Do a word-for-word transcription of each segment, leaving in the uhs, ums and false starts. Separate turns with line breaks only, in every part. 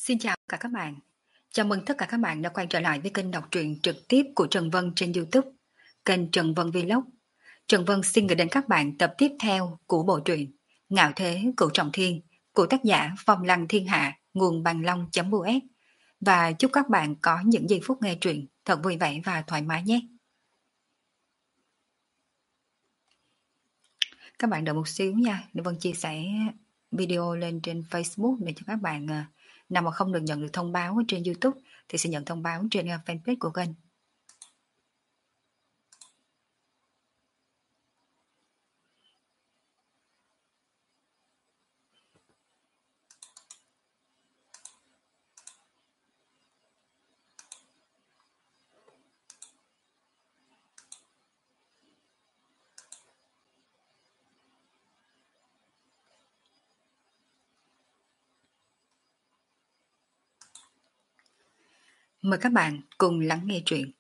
Xin chào cả các bạn. Chào mừng tất cả các bạn đã quay trở lại với kênh đọc truyện trực tiếp của Trần Vân trên YouTube, kênh Trần Vân Vlog. Trần Vân xin gửi đến các bạn tập tiếp theo của bộ truyện Ngạo Thế Cửu Trọng Thiên của tác giả Phong Lăng Thiên Hạ, nguồn bằng long.us. Và chúc các bạn có những giây phút nghe truyện thật vui vẻ và thoải mái nhé. Các bạn đợi một xíu nha, để Vân chia sẻ video lên trên Facebook để cho các bạn nào mà không được nhận được thông báo trên YouTube thì sẽ nhận thông báo trên fanpage của kênh. Mời các bạn cùng lắng nghe truyện.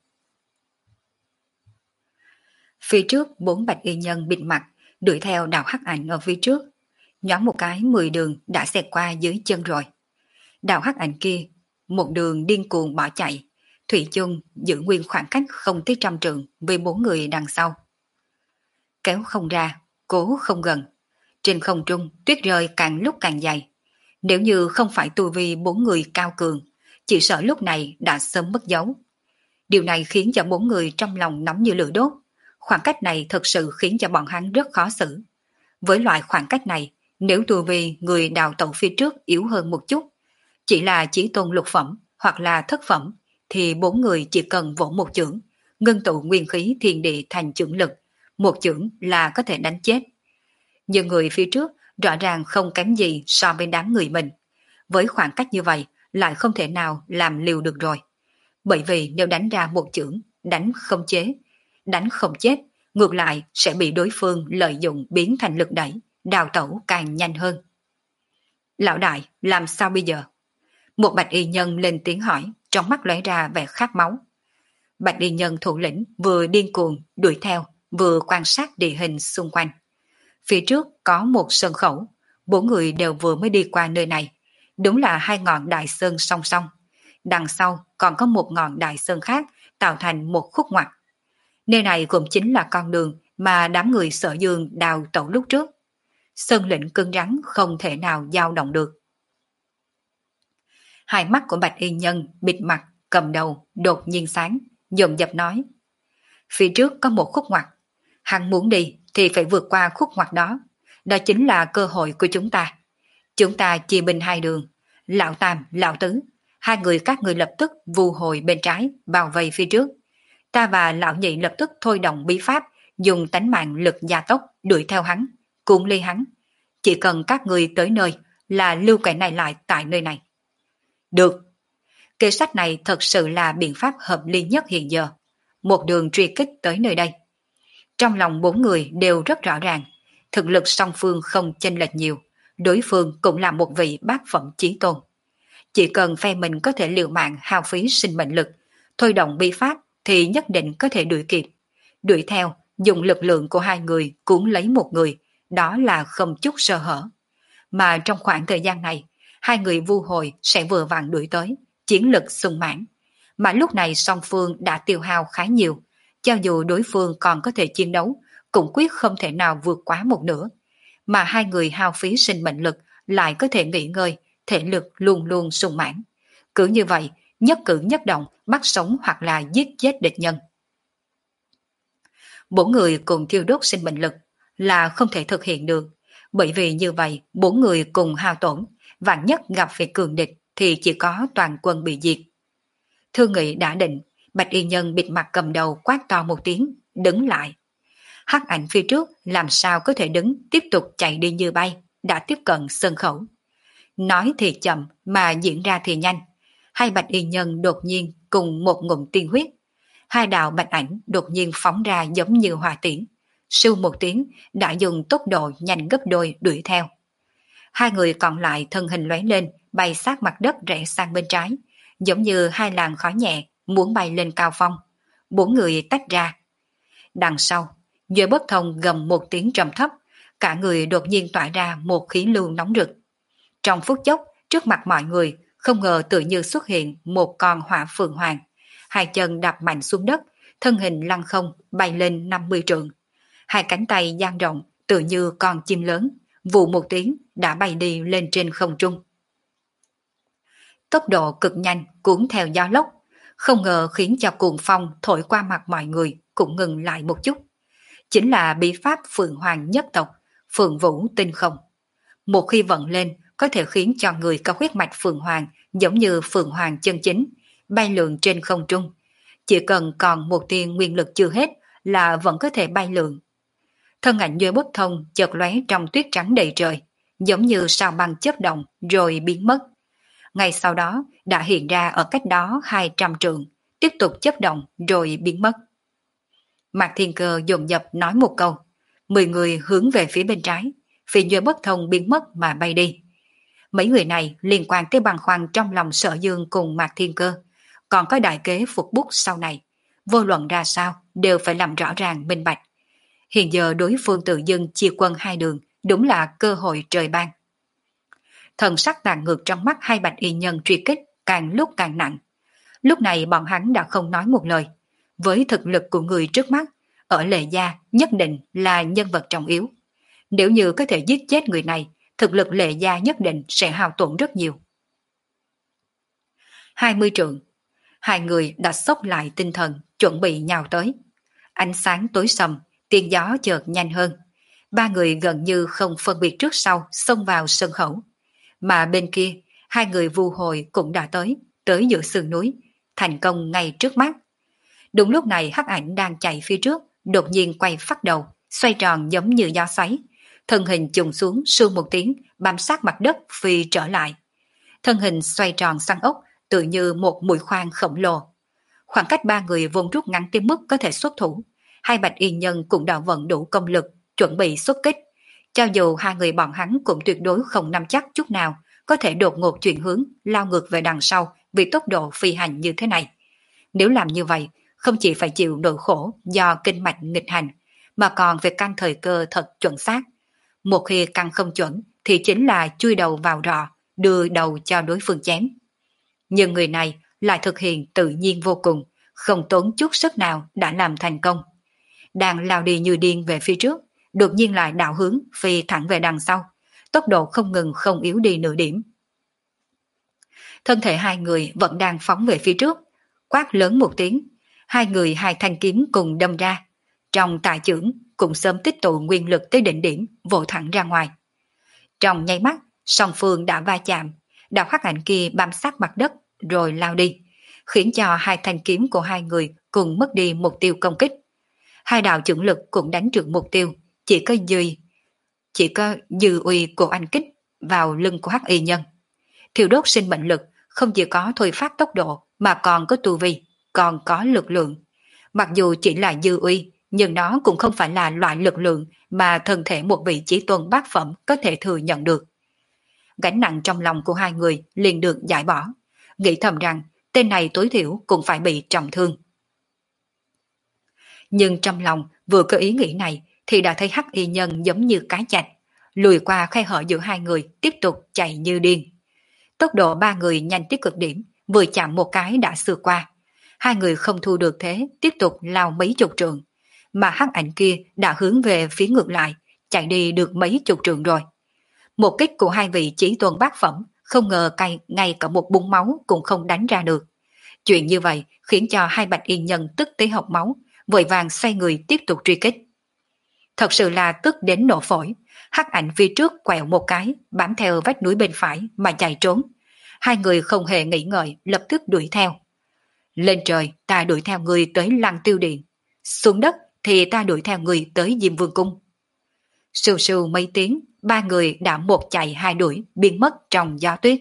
Phía trước bốn bạch y nhân bịt mặt đuổi theo Đạo Hắc Ảnh ở phía trước, nhoáng một cái mười đường đã xẹt qua dưới chân rồi. Đạo Hắc Ảnh kia một đường điên cuồng bỏ chạy, thủy chung giữ nguyên khoảng cách không tới trăm trượng với bốn người đằng sau. Kéo không ra, cố không gần, trên không trung tuyết rơi càng lúc càng dày. Nếu như không phải tu vi bốn người cao cường, chỉ sợ lúc này đã sớm mất dấu. Điều này khiến cho bốn người trong lòng nóng như lửa đốt. Khoảng cách này thật sự khiến cho bọn hắn rất khó xử. Với loại khoảng cách này, nếu tu vi người đào tẩu phía trước yếu hơn một chút, chỉ là chỉ tôn lục phẩm hoặc là thất phẩm, thì bốn người chỉ cần vỗ một chưởng, ngưng tụ nguyên khí thiên địa thành chưởng lực, một chưởng là có thể đánh chết. Nhưng người phía trước rõ ràng không kém gì so với đám người mình. Với khoảng cách như vậy, lại không thể nào làm liều được rồi. Bởi vì nếu đánh ra một chưởng, đánh không chế, đánh không chết, ngược lại sẽ bị đối phương lợi dụng biến thành lực đẩy, đào tẩu càng nhanh hơn. Lão đại, làm sao bây giờ? Một bạch y nhân lên tiếng hỏi, trong mắt lóe ra vẻ khát máu. Bạch y nhân thủ lĩnh vừa điên cuồng đuổi theo, vừa quan sát địa hình xung quanh. Phía trước có một sơn khẩu, bốn người đều vừa mới đi qua nơi này. Đúng là hai ngọn đại sơn song song. Đằng sau còn có một ngọn đại sơn khác tạo thành một khúc ngoặt. Nơi này cũng chính là con đường mà đám người Sở Dương đào tẩu lúc trước. Sơn lĩnh cứng rắn không thể nào dao động được. Hai mắt của bạch y nhân bịt mặt cầm đầu đột nhiên sáng, dồn dập nói: phía trước có một khúc ngoặt, hắn muốn đi thì phải vượt qua khúc ngoặt đó. Đó chính là cơ hội của chúng ta. Chúng ta chia binh hai đường, lão tam, lão tứ, hai người các người lập tức vù hồi bên trái, bao vây phía trước. Ta và lão nhị lập tức thôi động bí pháp, dùng tánh mạng lực gia tốc đuổi theo hắn, cuốn ly hắn. Chỉ cần các người tới nơi là lưu kẻ này lại tại nơi này. Được. Kế sách này thật sự là biện pháp hợp lý nhất hiện giờ. Một đường truy kích tới nơi đây. Trong lòng bốn người đều rất rõ ràng, thực lực song phương không chênh lệch nhiều, đối phương cũng là một vị bát phẩm chí tôn. Chỉ cần phe mình có thể liều mạng hao phí sinh mệnh lực, thôi động bí pháp thì nhất định có thể đuổi kịp. Đuổi theo, dùng lực lượng của hai người cuốn lấy một người, đó là không chút sơ hở. Mà trong khoảng thời gian này, hai người vu hồi sẽ vừa vặn đuổi tới, chiến lực sung mãn. Mà lúc này song phương đã tiêu hao khá nhiều, cho dù đối phương còn có thể chiến đấu, cũng quyết không thể nào vượt quá một nửa. Mà hai người hao phí sinh mệnh lực lại có thể nghỉ ngơi, thể lực luôn luôn sung mãn. Cứ như vậy, nhất cử nhất động bắt sống hoặc là giết chết địch nhân. Bốn người cùng thiêu đốt sinh mệnh lực là không thể thực hiện được, bởi vì như vậy bốn người cùng hao tổn, vạn nhất gặp phải cường địch thì chỉ có toàn quân bị diệt. Thương nghị đã định, bạch y nhân bịt mặt cầm đầu quát to một tiếng, đứng lại. Hắc ảnh phía trước làm sao có thể đứng tiếp tục chạy đi như bay, đã tiếp cận sân khẩu. Nói thì chậm mà diễn ra thì nhanh. Hai bạch y nhân đột nhiên cùng một ngụm tiên huyết. Hai đạo bạch ảnh đột nhiên phóng ra giống như hỏa tiễn. Sưu một tiếng đã dùng tốc độ nhanh gấp đôi đuổi theo. Hai người còn lại thân hình lóe lên, bay sát mặt đất rẽ sang bên trái, giống như hai làn khói nhẹ muốn bay lên cao phong. Bốn người tách ra. Đằng sau, Dưới bất thông gầm một tiếng trầm thấp, cả người đột nhiên tỏa ra một khí lưu nóng rực. Trong phút chốc, trước mặt mọi người, không ngờ tự như xuất hiện một con hỏa phượng hoàng, hai chân đạp mạnh xuống đất, thân hình lăng không bay lên năm mươi trượng. Hai cánh tay dang rộng tự như con chim lớn, vù một tiếng đã bay đi lên trên không trung. Tốc độ cực nhanh cuốn theo gió lốc, không ngờ khiến cho cuồng phong thổi qua mặt mọi người cũng ngừng lại một chút. Chính là bí pháp Phượng Hoàng nhất tộc, Phượng Vũ Tinh Không. Một khi vận lên có thể khiến cho người có huyết mạch Phượng Hoàng giống như Phượng Hoàng chân chính, bay lượn trên không trung. Chỉ cần còn một tia nguyên lực chưa hết là vẫn có thể bay lượn. Thân ảnh Duy Bất Thông chợt lóe trong tuyết trắng đầy trời, giống như sao băng chớp động rồi biến mất. Ngay sau đó đã hiện ra ở cách đó hai trăm trượng, tiếp tục chớp động rồi biến mất. Mạc Thiên Cơ dồn dập nói một câu, mười người hướng về phía bên trái, vì Duy Bất Thông biến mất mà bay đi. Mấy người này liên quan tới băn khoăn trong lòng Sở Dương cùng Mạc Thiên Cơ, còn có đại kế phục bút sau này, vô luận ra sao đều phải làm rõ ràng minh bạch. Hiện giờ đối phương tự dưng chia quân hai đường, đúng là cơ hội trời ban. Thần sắc tàn ngược trong mắt hai bạch y nhân truy kích càng lúc càng nặng. Lúc này bọn hắn đã không nói một lời. Với thực lực của người trước mắt, ở Lệ Gia nhất định là nhân vật trọng yếu. Nếu như có thể giết chết người này, thực lực Lệ Gia nhất định sẽ hao tổn rất nhiều. hai mươi trượng, hai người đã xốc lại tinh thần, chuẩn bị nhào tới. Ánh sáng tối sầm, tiếng gió chợt nhanh hơn. Ba người gần như không phân biệt trước sau xông vào sân khẩu. Mà bên kia, hai người vu hồi cũng đã tới, tới giữa sườn núi, thành công ngay trước mắt. Đúng lúc này hắc ảnh đang chạy phía trước, đột nhiên quay phát đầu, xoay tròn giống như gió xoáy. Thân hình trùng xuống sương một tiếng, bám sát mặt đất phi trở lại. Thân hình xoay tròn xoăn ốc, tự như một mũi khoan khổng lồ. Khoảng cách ba người vốn rút ngắn tới mức có thể xuất thủ. Hai bạch y nhân cũng đã vận đủ công lực, chuẩn bị xuất kích. Cho dù hai người bọn hắn cũng tuyệt đối không nắm chắc chút nào có thể đột ngột chuyển hướng, lao ngược về đằng sau vì tốc độ phi hành như thế này. Nếu làm như vậy, không chỉ phải chịu nỗi khổ do kinh mạch nghịch hành, mà còn phải căn thời cơ thật chuẩn xác. Một khi căn không chuẩn thì chính là chui đầu vào rọ, đưa đầu cho đối phương chém. Nhưng người này lại thực hiện tự nhiên vô cùng, không tốn chút sức nào đã làm thành công. Đang lao đi như điên về phía trước, đột nhiên lại đảo hướng phi thẳng về đằng sau, tốc độ không ngừng không yếu đi nửa điểm. Thân thể hai người vẫn đang phóng về phía trước, quát lớn một tiếng, hai người hai thanh kiếm cùng đâm ra. Trong tài chưởng cũng sớm tích tụ nguyên lực tới đỉnh điểm, vỗ thẳng ra ngoài. Trong nháy mắt, song phương đã va chạm, đạo hắc ảnh kia bám sát mặt đất rồi lao đi, khiến cho hai thanh kiếm của hai người cùng mất đi mục tiêu công kích. Hai đạo chưởng lực cũng đánh trượt mục tiêu, chỉ có dư chỉ có dư uy của anh kích vào lưng của hắc y nhân. Thiêu đốt sinh mệnh lực không chỉ có thôi phát tốc độ mà còn có tu vi, còn có lực lượng. Mặc dù chỉ là dư uy, nhưng nó cũng không phải là loại lực lượng mà thân thể một vị chí tôn bát phẩm có thể thừa nhận được. Gánh nặng trong lòng của hai người liền được giải bỏ, nghĩ thầm rằng tên này tối thiểu cũng phải bị trọng thương. Nhưng trong lòng vừa có ý nghĩ này thì đã thấy hắc y nhân giống như cái chạch, lùi qua khe hở giữa hai người tiếp tục chạy như điên. Tốc độ ba người nhanh tới cực điểm, vừa chạm một cái đã xưa qua. Hai người không thu được thế, tiếp tục lao mấy chục trượng, mà hắc ảnh kia đã hướng về phía ngược lại, chạy đi được mấy chục trượng rồi. Một kích của hai vị chí tôn bát phẩm, không ngờ cay ngay cả một búng máu cũng không đánh ra được. Chuyện như vậy khiến cho hai bạch y nhân tức tới hộc máu, vội vàng xoay người tiếp tục truy kích. Thật sự là tức đến nổ phổi, hắc ảnh phía trước quẹo một cái, bám theo vách núi bên phải mà chạy trốn. Hai người không hề nghĩ ngợi, lập tức đuổi theo. Lên trời, ta đuổi theo người tới Lăng Tiêu Điện. Xuống đất thì ta đuổi theo người tới Diêm Vương Cung. Sưu sưu mấy tiếng, ba người đã một chạy hai đuổi, biến mất trong gió tuyết.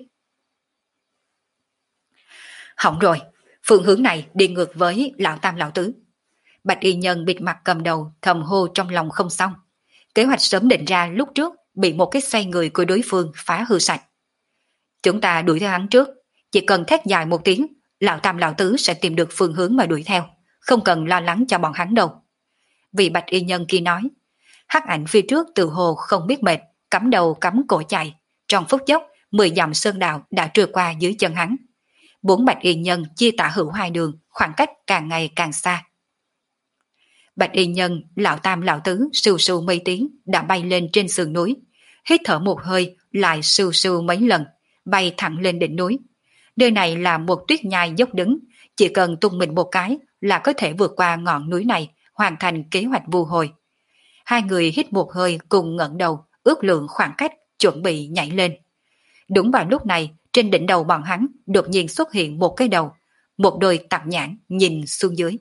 Hỏng rồi, phương hướng này đi ngược với lão tam lão tứ. Bạch y nhân bịt mặt cầm đầu thầm hô trong lòng không xong. Kế hoạch sớm định ra lúc trước bị một cái xoay người của đối phương phá hư sạch. Chúng ta đuổi theo hắn trước, chỉ cần thét dài một tiếng, lão tam lão tứ sẽ tìm được phương hướng mà đuổi theo, không cần lo lắng cho bọn hắn đâu. Vị bạch y nhân kia nói. Hắc ảnh phía trước từ hồ không biết mệt, cắm đầu cắm cổ chạy, trong phút chốc mười dặm sơn đạo đã trôi qua dưới chân hắn. Bốn bạch y nhân chia tả hữu hai đường, khoảng cách càng ngày càng xa. Bạch y nhân, lão tam lão tứ sưu sưu mấy tiếng đã bay lên trên sườn núi, hít thở một hơi lại sưu sưu mấy lần, bay thẳng lên đỉnh núi. Nơi này là một tuyết nhai dốc đứng, chỉ cần tung mình một cái là có thể vượt qua ngọn núi này, hoàn thành kế hoạch vu hồi. Hai người hít một hơi cùng ngẩng đầu, ước lượng khoảng cách, chuẩn bị nhảy lên. Đúng vào lúc này, trên đỉnh đầu bọn hắn đột nhiên xuất hiện một cái đầu, một đôi tạp nhãn nhìn xuống dưới.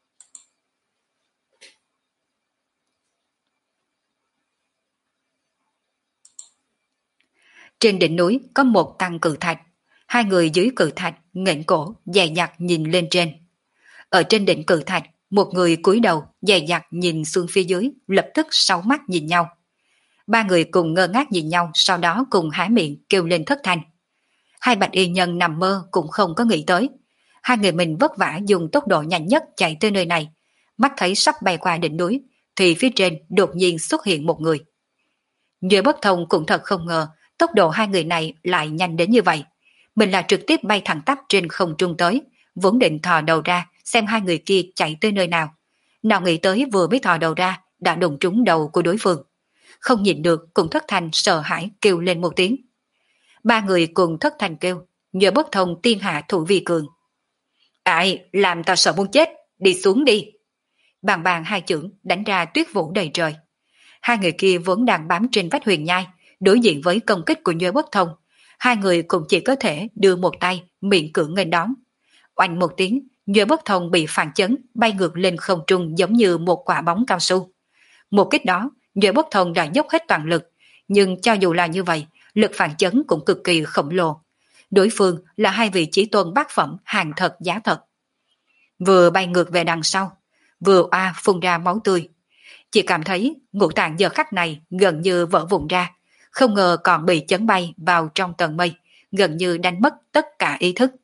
Trên đỉnh núi có một tăng cự thạch, hai người dưới cự thạch nghển cổ dè dặt nhìn lên trên. Ở trên đỉnh cự thạch, một người cúi đầu dè dặt nhìn xuống phía dưới, lập tức sáu mắt nhìn nhau. Ba người cùng ngơ ngác nhìn nhau, sau đó cùng há miệng kêu lên thất thanh. Hai bạch y nhân nằm mơ cũng không có nghĩ tới. Hai người mình vất vả dùng tốc độ nhanh nhất chạy tới nơi này, mắt thấy sắp bay qua đỉnh núi, thì phía trên đột nhiên xuất hiện một người. Nhớ Bất Thông cũng thật không ngờ tốc độ hai người này lại nhanh đến như vậy. Mình là trực tiếp bay thẳng tắp trên không trung tới, vốn định thò đầu ra xem hai người kia chạy tới nơi nào. Nào nghĩ tới vừa mới thò đầu ra đã đụng trúng đầu của đối phương. Không nhìn được cũng thất thanh sợ hãi kêu lên một tiếng. Ba người cùng thất thanh kêu, Nhớ Bất Thông tiên hạ thủ vi cường. Ai, làm tao sợ muốn chết, đi xuống đi. Bàn bàn hai chưởng đánh ra tuyết vũ đầy trời. Hai người kia vốn đang bám trên vách huyền nhai, đối diện với công kích của Nhớ Bất Thông. Hai người cũng chỉ có thể đưa một tay miệng cưỡng nghênh đón. Oanh một tiếng, Nhớ Bất Thông bị phản chấn bay ngược lên không trung giống như một quả bóng cao su. Một kích đó, Nhớ Bất Thông đã dốc hết toàn lực, nhưng cho dù là như vậy, lực phản chấn cũng cực kỳ khổng lồ. Đối phương là hai vị chí tôn bát phẩm hàng thật giá thật. Vừa bay ngược về đằng sau, vừa oa phun ra máu tươi. Chỉ cảm thấy ngũ tạng giờ khắc này gần như vỡ vụn ra, không ngờ còn bị chấn bay vào trong tầng mây, gần như đánh mất tất cả ý thức.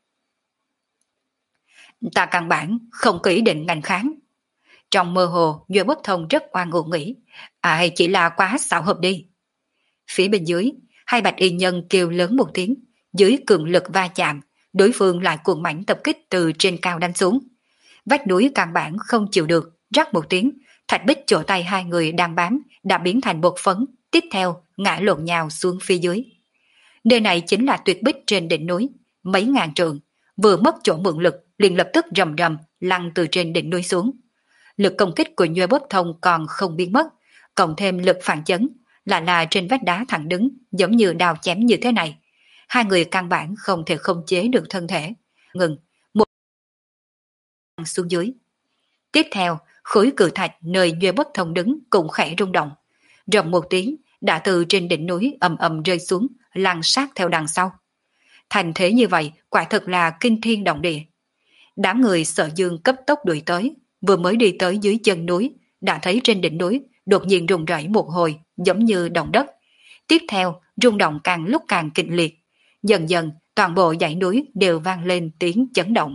Ta căn bản không có ý định ngành kháng. Trong mơ hồ, Duy Bất Thông rất oan uổng nghĩ, à chỉ là quá xảo hợp đi. Phía bên dưới, hai bạch y nhân kêu lớn một tiếng, dưới cường lực va chạm, đối phương lại cuồng mãnh tập kích từ trên cao đánh xuống. Vách núi căn bản không chịu được, rắc một tiếng, thạch bích chỗ tay hai người đang bám đã biến thành bột phấn, tiếp theo ngã lộn nhào xuống phía dưới. Nơi này chính là tuyệt bích trên đỉnh núi, mấy ngàn trượng, vừa mất chỗ mượn lực liền lập tức rầm rầm lăn từ trên đỉnh núi xuống. Lực công kích của Nhuê Bất Thông còn không biến mất, cộng thêm lực phản chấn, là là trên vách đá thẳng đứng giống như đào chém như thế này. Hai người căn bản không thể khống chế được thân thể. Ngừng, một xuống dưới. Tiếp theo, khối cự thạch nơi Nhuê Bất Thông đứng cũng khẽ rung động. Rầm một tiếng, đã từ trên đỉnh núi ầm ầm rơi xuống, lăn sát theo đằng sau. Thành thế như vậy, quả thật là kinh thiên động địa. Đám người Sợ Dương cấp tốc đuổi tới, vừa mới đi tới dưới chân núi, đã thấy trên đỉnh núi đột nhiên rung rẩy một hồi, giống như động đất. Tiếp theo, rung động càng lúc càng kịch liệt. Dần dần, toàn bộ dãy núi đều vang lên tiếng chấn động.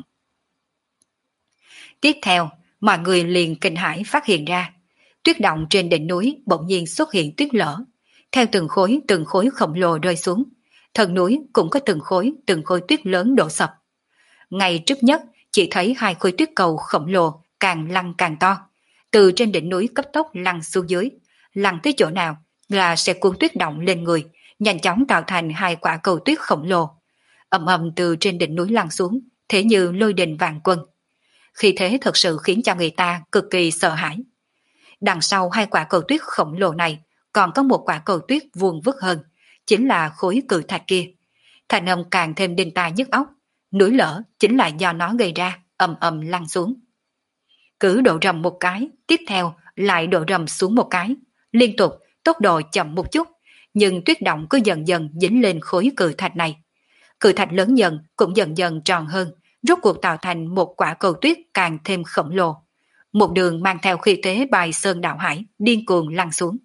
Tiếp theo, mọi người liền kinh hãi phát hiện ra, tuyết động trên đỉnh núi bỗng nhiên xuất hiện tuyết lở, theo từng khối từng khối khổng lồ rơi xuống, thân núi cũng có từng khối từng khối tuyết lớn đổ sập. Ngay trước nhất chỉ thấy hai khối tuyết cầu khổng lồ càng lăn càng to, từ trên đỉnh núi cấp tốc lăn xuống dưới, lăn tới chỗ nào là sẽ cuốn tuyết động lên người, nhanh chóng tạo thành hai quả cầu tuyết khổng lồ, ầm ầm từ trên đỉnh núi lăn xuống, thế như lôi đình vạn quân. Khi thế thật sự khiến cho người ta cực kỳ sợ hãi. Đằng sau hai quả cầu tuyết khổng lồ này còn có một quả cầu tuyết vuông vức hơn, chính là khối cự thạch kia. Thành âm càng thêm đinh tai nhức óc, núi lở chính là do nó gây ra, ầm ầm lăn xuống. Cứ độ rầm một cái, tiếp theo lại độ rầm xuống một cái, liên tục, tốc độ chậm một chút, nhưng tuyết động cứ dần dần dính lên khối cự thạch này. Cự thạch lớn dần cũng dần dần tròn hơn, rốt cuộc tạo thành một quả cầu tuyết càng thêm khổng lồ. Một đường mang theo khí thế bài sơn đạo hải, điên cuồng lăn xuống.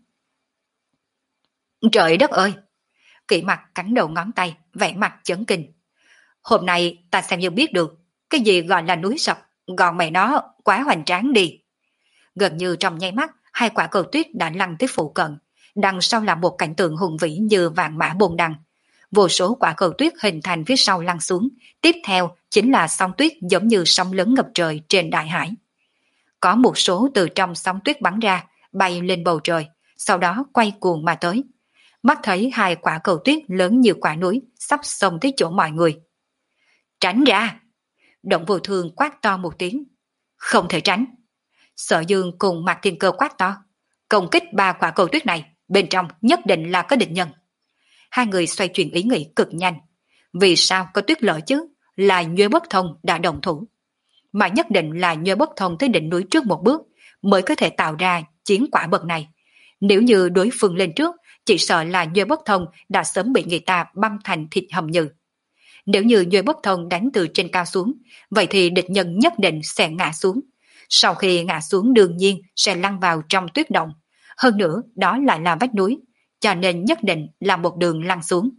Trời đất ơi! Kỷ Mặc cắn đầu ngón tay, vẻ mặt chấn kinh. Hôm nay ta xem như biết được, cái gì gọi là núi sập, gọn mẹ nó quá hoành tráng đi. Gần như trong nháy mắt, hai quả cầu tuyết đã lăn tới phụ cận, đằng sau là một cảnh tượng hùng vĩ như vạn mã bồn đằng. vô số quả cầu tuyết hình thành phía sau lăn xuống, tiếp theo chính là sóng tuyết giống như sóng lớn ngập trời trên đại hải. Có một số từ trong sóng tuyết bắn ra, bay lên bầu trời, sau đó quay cuồng mà tới. Mắt thấy hai quả cầu tuyết lớn như quả núi sắp xông tới chỗ mọi người. Tránh ra! Động Vô Thương quát to một tiếng. Không thể tránh. Sở Dương cùng Mạc Thiên Cơ quát to. Công kích ba quả cầu tuyết này, bên trong nhất định là có địch nhân. Hai người xoay chuyển ý nghĩ cực nhanh. Vì sao có tuyết lở chứ? Là Nhuế Bất Thông đã động thủ. Mà nhất định là Nhuế Bất Thông tới đỉnh núi trước một bước mới có thể tạo ra chiến quả bậc này. Nếu như đối phương lên trước, chỉ sợ là Nhuế Bất Thông đã sớm bị người ta băm thành thịt hầm nhừ. Nếu như Nhuế Bất Thông đánh từ trên cao xuống, vậy thì địch nhân nhất định sẽ ngã xuống. Sau khi ngã xuống đương nhiên sẽ lăn vào trong tuyết động. Hơn nữa đó lại là vách núi, cho nên nhất định là một đường lăn xuống.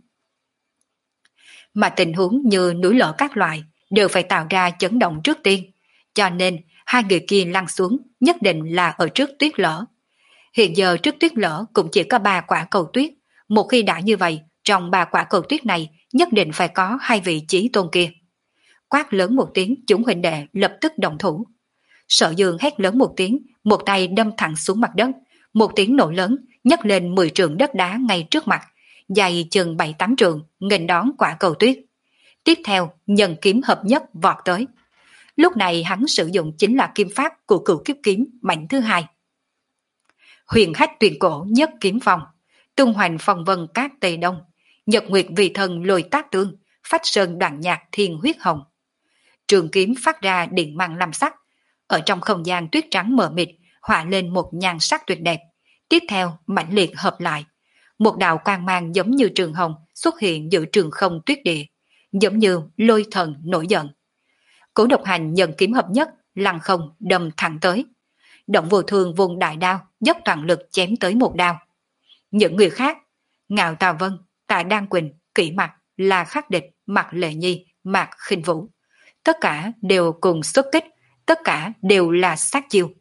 Mà tình huống như núi lở các loại đều phải tạo ra chấn động trước tiên, cho nên hai người kia lăn xuống nhất định là ở trước tuyết lở. Hiện giờ trước tuyết lở cũng chỉ có ba quả cầu tuyết, một khi đã như vậy, trong ba quả cầu tuyết này nhất định phải có hai vị chí tôn kia. Quát lớn một tiếng, chúng huynh đệ lập tức động thủ. Sở Dương hét lớn một tiếng, một tay đâm thẳng xuống mặt đất, một tiếng nổ lớn nhấc lên mười trượng đất đá ngay trước mặt, dài chừng bảy tám trượng, nghênh đón quả cầu tuyết. Tiếp theo, nhân kiếm hợp nhất vọt tới. Lúc này hắn sử dụng chính là kim pháp của Cửu Kiếp Kiếm mạnh thứ hai. Huyền hách tuyệt cổ nhất kiếm phong, tung hoành phong vân cát tây đông, nhật nguyệt vì thần lôi tác tương, phách sơn đoạn nhạc thiên huyết hồng. Trường kiếm phát ra điện mang lam sắc, ở trong không gian tuyết trắng mờ mịt họa lên một nhan sắc tuyệt đẹp. Tiếp theo mãnh liệt hợp lại, một đạo quang mang giống như trường hồng xuất hiện giữa trường không tuyết địa, giống như lôi thần nổi giận. Cố Độc Hành nhân kiếm hợp nhất, lăng không đâm thẳng tới. Động Vô Thương vùng đại đao dốc toàn lực chém tới một đao. Những người khác, Ngạo Tà Vân, Tạ Đan Quỳnh, Kỷ Mặc, La Khắc Địch, Mạc Lệ Nhi, Mạc Khinh Vũ, tất cả đều cùng xuất kích, tất cả đều là sát chiêu.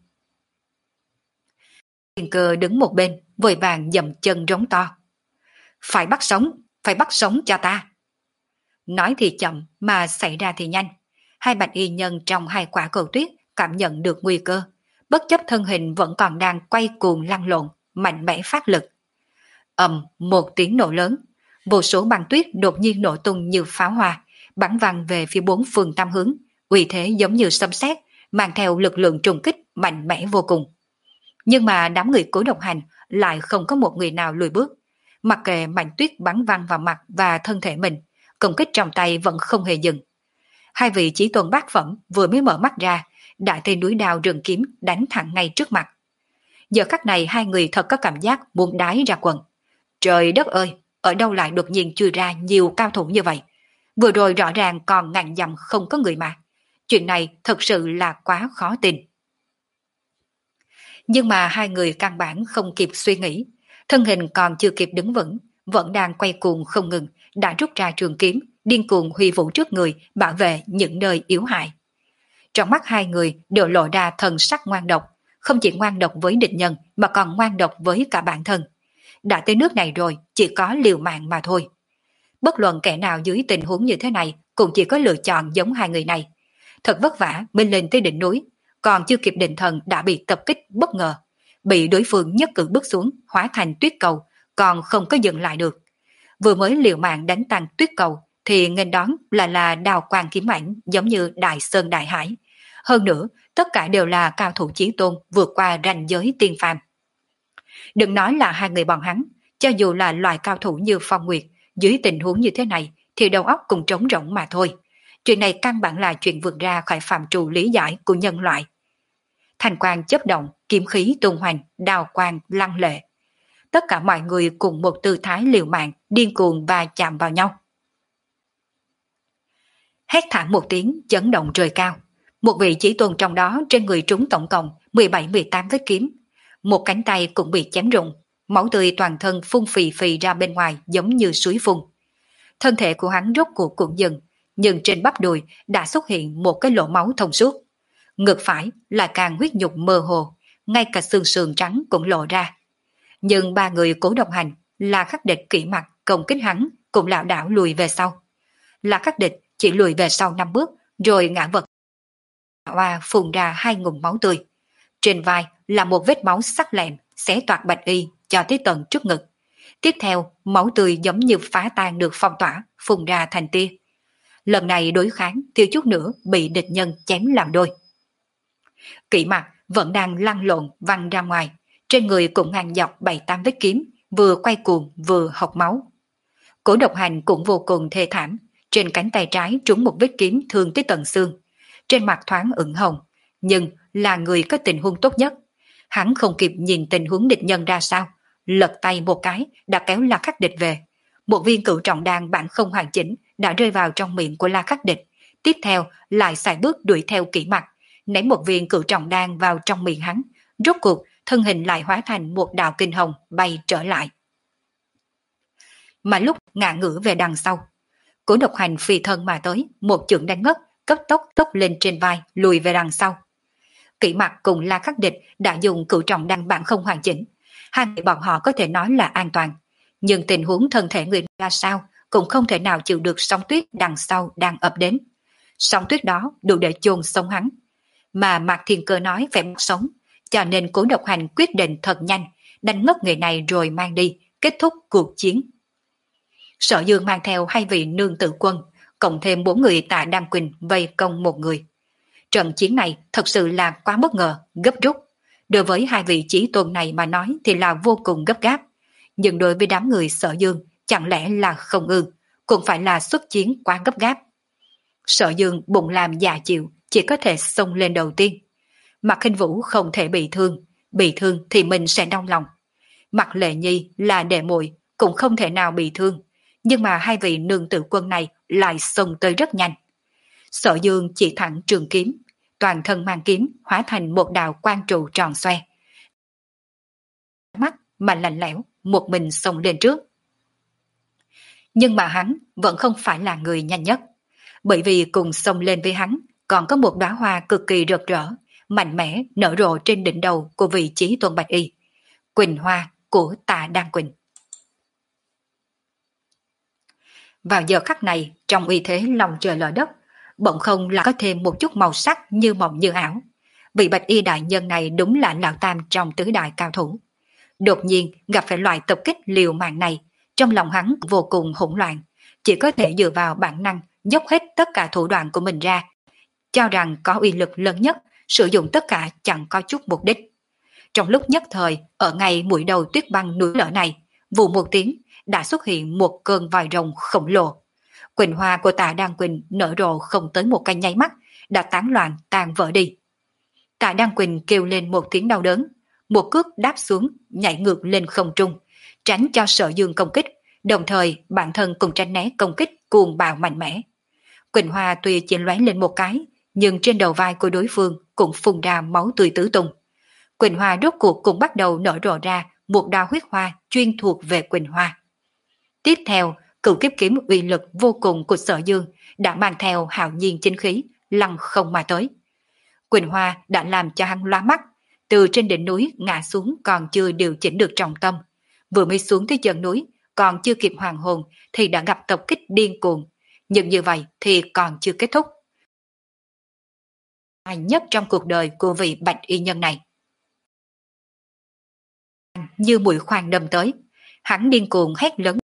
Thiên Cơ đứng một bên, vội vàng dậm chân rống to. Phải bắt sống, phải bắt sống cho ta. Nói thì chậm mà xảy ra thì nhanh. Hai bạch y nhân trong hai quả cầu tuyết cảm nhận được nguy cơ, bất chấp thân hình vẫn còn đang quay cuồng lăn lộn, mạnh mẽ phát lực. Ầm một tiếng nổ lớn, vô số băng tuyết đột nhiên nổ tung như pháo hoa, bắn văng về phía bốn phương tám hướng, uy thế giống như sấm sét, mang theo lực lượng trùng kích mạnh mẽ vô cùng. Nhưng mà đám người Cố Độc Hành lại không có một người nào lùi bước, mặc kệ mảnh tuyết bắn văng vào mặt và thân thể mình, công kích trong tay vẫn không hề dừng. Hai vị chí tôn bát phẩm vừa mới mở mắt ra, đã thấy núi đao rừng kiếm đánh thẳng ngay trước mặt. Giờ khắc này hai người thật có cảm giác muốn đái ra quần. Trời đất ơi, ở đâu lại đột nhiên chui ra nhiều cao thủ như vậy? Vừa rồi rõ ràng còn ngàn dặm không có người mà. Chuyện này thật sự là quá khó tin. Nhưng mà hai người căn bản không kịp suy nghĩ, thân hình còn chưa kịp đứng vững, vẫn đang quay cuồng không ngừng, đã rút ra trường kiếm, điên cuồng huy vũ trước người, bảo vệ những nơi yếu hại. Trong mắt hai người đều lộ ra thần sắc ngoan độc, không chỉ ngoan độc với địch nhân mà còn ngoan độc với cả bản thân. Đã tới nước này rồi, chỉ có liều mạng mà thôi. Bất luận kẻ nào dưới tình huống như thế này cũng chỉ có lựa chọn giống hai người này. Thật vất vả bên lên tới đỉnh núi, còn chưa kịp định thần đã bị tập kích bất ngờ, bị đối phương nhất cử bước xuống hóa thành tuyết cầu, còn không có dừng lại được. Vừa mới liều mạng đánh tan tuyết cầu thì nghênh đón là là đào quang kiếm ảnh giống như đại sơn đại hải. Hơn nữa, tất cả đều là cao thủ chí tôn vượt qua ranh giới tiên phàm. Đừng nói là hai người bọn hắn, cho dù là loại cao thủ như Phong Nguyệt, dưới tình huống như thế này thì đầu óc cũng trống rỗng mà thôi. Chuyện này căn bản là chuyện vượt ra khỏi phạm trù lý giải của nhân loại. Thành quang chớp động, kiếm khí tung hoành, đào quang lăng lệ. Tất cả mọi người cùng một tư thái liều mạng, điên cuồng và chạm vào nhau. Hét thảm một tiếng, chấn động trời cao. Một vị chí tôn trong đó trên người trúng tổng cộng mười bảy mười tám vết kiếm. Một cánh tay cũng bị chém rụng, máu tươi toàn thân phun phì phì ra bên ngoài giống như suối phun. Thân thể của hắn rốt cuộc cũng dừng, nhưng trên bắp đùi đã xuất hiện một cái lỗ máu thông suốt. Ngực phải là càng huyết nhục mơ hồ, ngay cả xương sườn trắng cũng lộ ra. Nhưng ba người Cố Độc Hành là Khắc Địch Kỷ Mặc công kích hắn cũng lảo đảo lùi về sau. La Khắc Địch chỉ lùi về sau năm bước, rồi ngã vật. Hoa phun ra hai ngụm máu tươi. Trên vai là một vết máu sắc lẹm, xé toạc bạch y cho tới tận trước ngực. Tiếp theo, máu tươi giống như phá tan được phong tỏa, phun ra thành tia. Lần này đối kháng thiếu chút nữa bị địch nhân chém làm đôi. Kỵ Mặc vẫn đang lăn lộn văng ra ngoài, trên người cũng ngang dọc bảy tám vết kiếm, vừa quay cuồng vừa hộc máu. Cố Độc Hành cũng vô cùng thê thảm, trên cánh tay trái trúng một vết kiếm thương tới tận xương, trên mặt thoáng ửng hồng, nhưng là người có tình huống tốt nhất. Hắn không kịp nhìn tình huống địch nhân ra sao, lật tay một cái đã kéo La Khắc Địch về. Một viên cửu trọng đan bản không hoàn chỉnh đã rơi vào trong miệng của La Khắc Địch. Tiếp theo lại xài bước đuổi theo Kỷ Mặc, ném một viên cửu trọng đan vào trong miệng hắn. Rốt cuộc thân hình lại hóa thành một đạo kinh hồng bay trở lại. Mà lúc ngã ngửa về đằng sau, Cố Độc Hành phi thân mà tới, một chưởng đánh ngất, cấp tốc tốc lên trên vai, lùi về đằng sau. Kỷ Mặc cùng La Khắc Địch đã dùng cửu trọng đan bản không hoàn chỉnh, hai người bọn họ có thể nói là an toàn, nhưng tình huống thân thể người ra sao cũng không thể nào chịu được sóng tuyết đằng sau đang ập đến. Sóng tuyết đó đủ để chôn sống hắn, mà Mạc Thiên Cơ nói phải bắt sống, cho nên Cố Độc Hành quyết định thật nhanh, đánh ngất người này rồi mang đi, kết thúc cuộc chiến. Sở Dương mang theo hai vị nương tử quân, cộng thêm bốn người Tạ Đan Quỳnh vây công một người. Trận chiến này thật sự là quá bất ngờ, gấp rút. Đối với hai vị chí tôn này mà nói thì là vô cùng gấp gáp, nhưng đối với đám người Sở Dương chẳng lẽ là không ư, cũng phải là xuất chiến quá gấp gáp. Sở Dương bụng làm dạ chịu, chỉ có thể xông lên đầu tiên. Mạc Khinh Vũ không thể bị thương, bị thương thì mình sẽ đau lòng. Mạc Lệ Nhi là đệ muội cũng không thể nào bị thương, nhưng mà hai vị nương tử quân này lại xông tới rất nhanh. Sở Dương chỉ thẳng trường kiếm, toàn thân mang kiếm hóa thành một đạo quang trụ tròn xoe. Mắt mà lạnh lẽo, một mình xông lên trước. Nhưng mà hắn vẫn không phải là người nhanh nhất, bởi vì cùng xông lên với hắn còn có một đóa hoa cực kỳ rực rỡ, mạnh mẽ nở rộ trên đỉnh đầu của vị chí tôn bạch y, Quỳnh Hoa của Tạ Đan Quỳnh. Vào giờ khắc này, trong uy thế lòng trời lở đất, bỗng không là có thêm một chút màu sắc như mộng như ảo. Vị bạch y đại nhân này đúng là lão tam trong tứ đại cao thủ. Đột nhiên gặp phải loại tập kích liều mạng này, trong lòng hắn vô cùng hỗn loạn, chỉ có thể dựa vào bản năng dốc hết tất cả thủ đoạn của mình ra, cho rằng có uy lực lớn nhất, sử dụng tất cả chẳng có chút mục đích. Trong lúc nhất thời, ở ngay mũi đầu tuyết băng núi lở này, vù một tiếng, đã xuất hiện một cơn vòi rồng khổng lồ. Quỳnh hoa của Tạ Đan Quỳnh nở rộ không tới một cái nháy mắt, đã tán loạn tan vỡ đi. Tạ Đan Quỳnh kêu lên một tiếng đau đớn, một cước đáp xuống, nhảy ngược lên không trung, tránh cho Sở Dương công kích, đồng thời bản thân cùng tránh né công kích cuồng bạo mạnh mẽ. Quỳnh hoa tuy chỉ lóe lên một cái, nhưng trên đầu vai của đối phương cũng phun ra máu tươi tứ tung. Quỳnh hoa rốt cuộc cũng bắt đầu nở rộ ra một đạo huyết hoa chuyên thuộc về Quỳnh hoa. Tiếp theo, cửu kiếp kiếm uy lực vô cùng của Sở Dương đã mang theo hạo nhiên chính khí, lăng không mà tới. Quỳnh hoa đã làm cho hắn lóa mắt, từ trên đỉnh núi ngã xuống còn chưa điều chỉnh được trọng tâm, vừa mới xuống tới chân núi còn chưa kịp hoàn hồn thì đã gặp tập kích điên cuồng, nhưng như vậy thì còn chưa kết thúc. Hay nhất trong cuộc đời của vị bạch y nhân này. Như mũi khoan đâm tới, hắn điên cuồng hét lớn.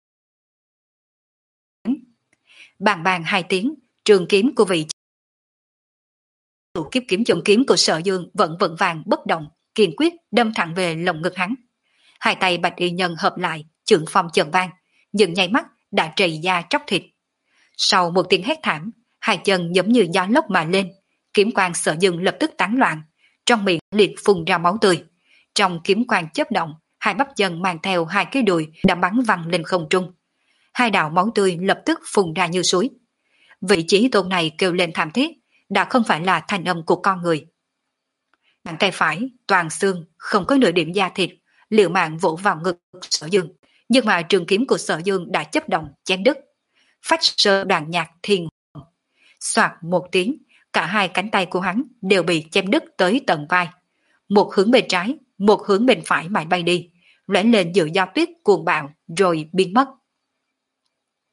Bàng bàng hai tiếng, trường kiếm của vị cửu kiếp kiếm chuẩn kiếm của Sở Dương vẫn vững vàng bất động, kiên quyết đâm thẳng về lồng ngực hắn. Hai tay bạch y nhân hợp lại, chưởng phong chợt vang, nhưng nháy mắt đã trầy da tróc thịt. Sau một tiếng hét thảm, hai chân giống như gió lốc mà lên, kiếm quang Sở Dương lập tức tán loạn, trong miệng liệt phun ra máu tươi. Trong kiếm quang chớp động, hai bắp chân mang theo hai cái đùi đã bắn văng lên không trung. Hai đạo máu tươi lập tức phun ra như suối. Vị trí tôn này kêu lên thảm thiết, đã không phải là thanh âm của con người. Bàn tay phải, toàn xương, không có nửa điểm da thịt, liều mạng vỗ vào ngực Sở Dương, nhưng mà trường kiếm của Sở Dương đã chấp động chém đứt. Phách sơ đoạn nhạc thiên hồn. Soạt một tiếng, cả hai cánh tay của hắn đều bị chém đứt tới tận vai. Một hướng bên trái, một hướng bên phải mãi bay đi, lóe lên giữa gió tuyết cuồng bạo rồi biến mất.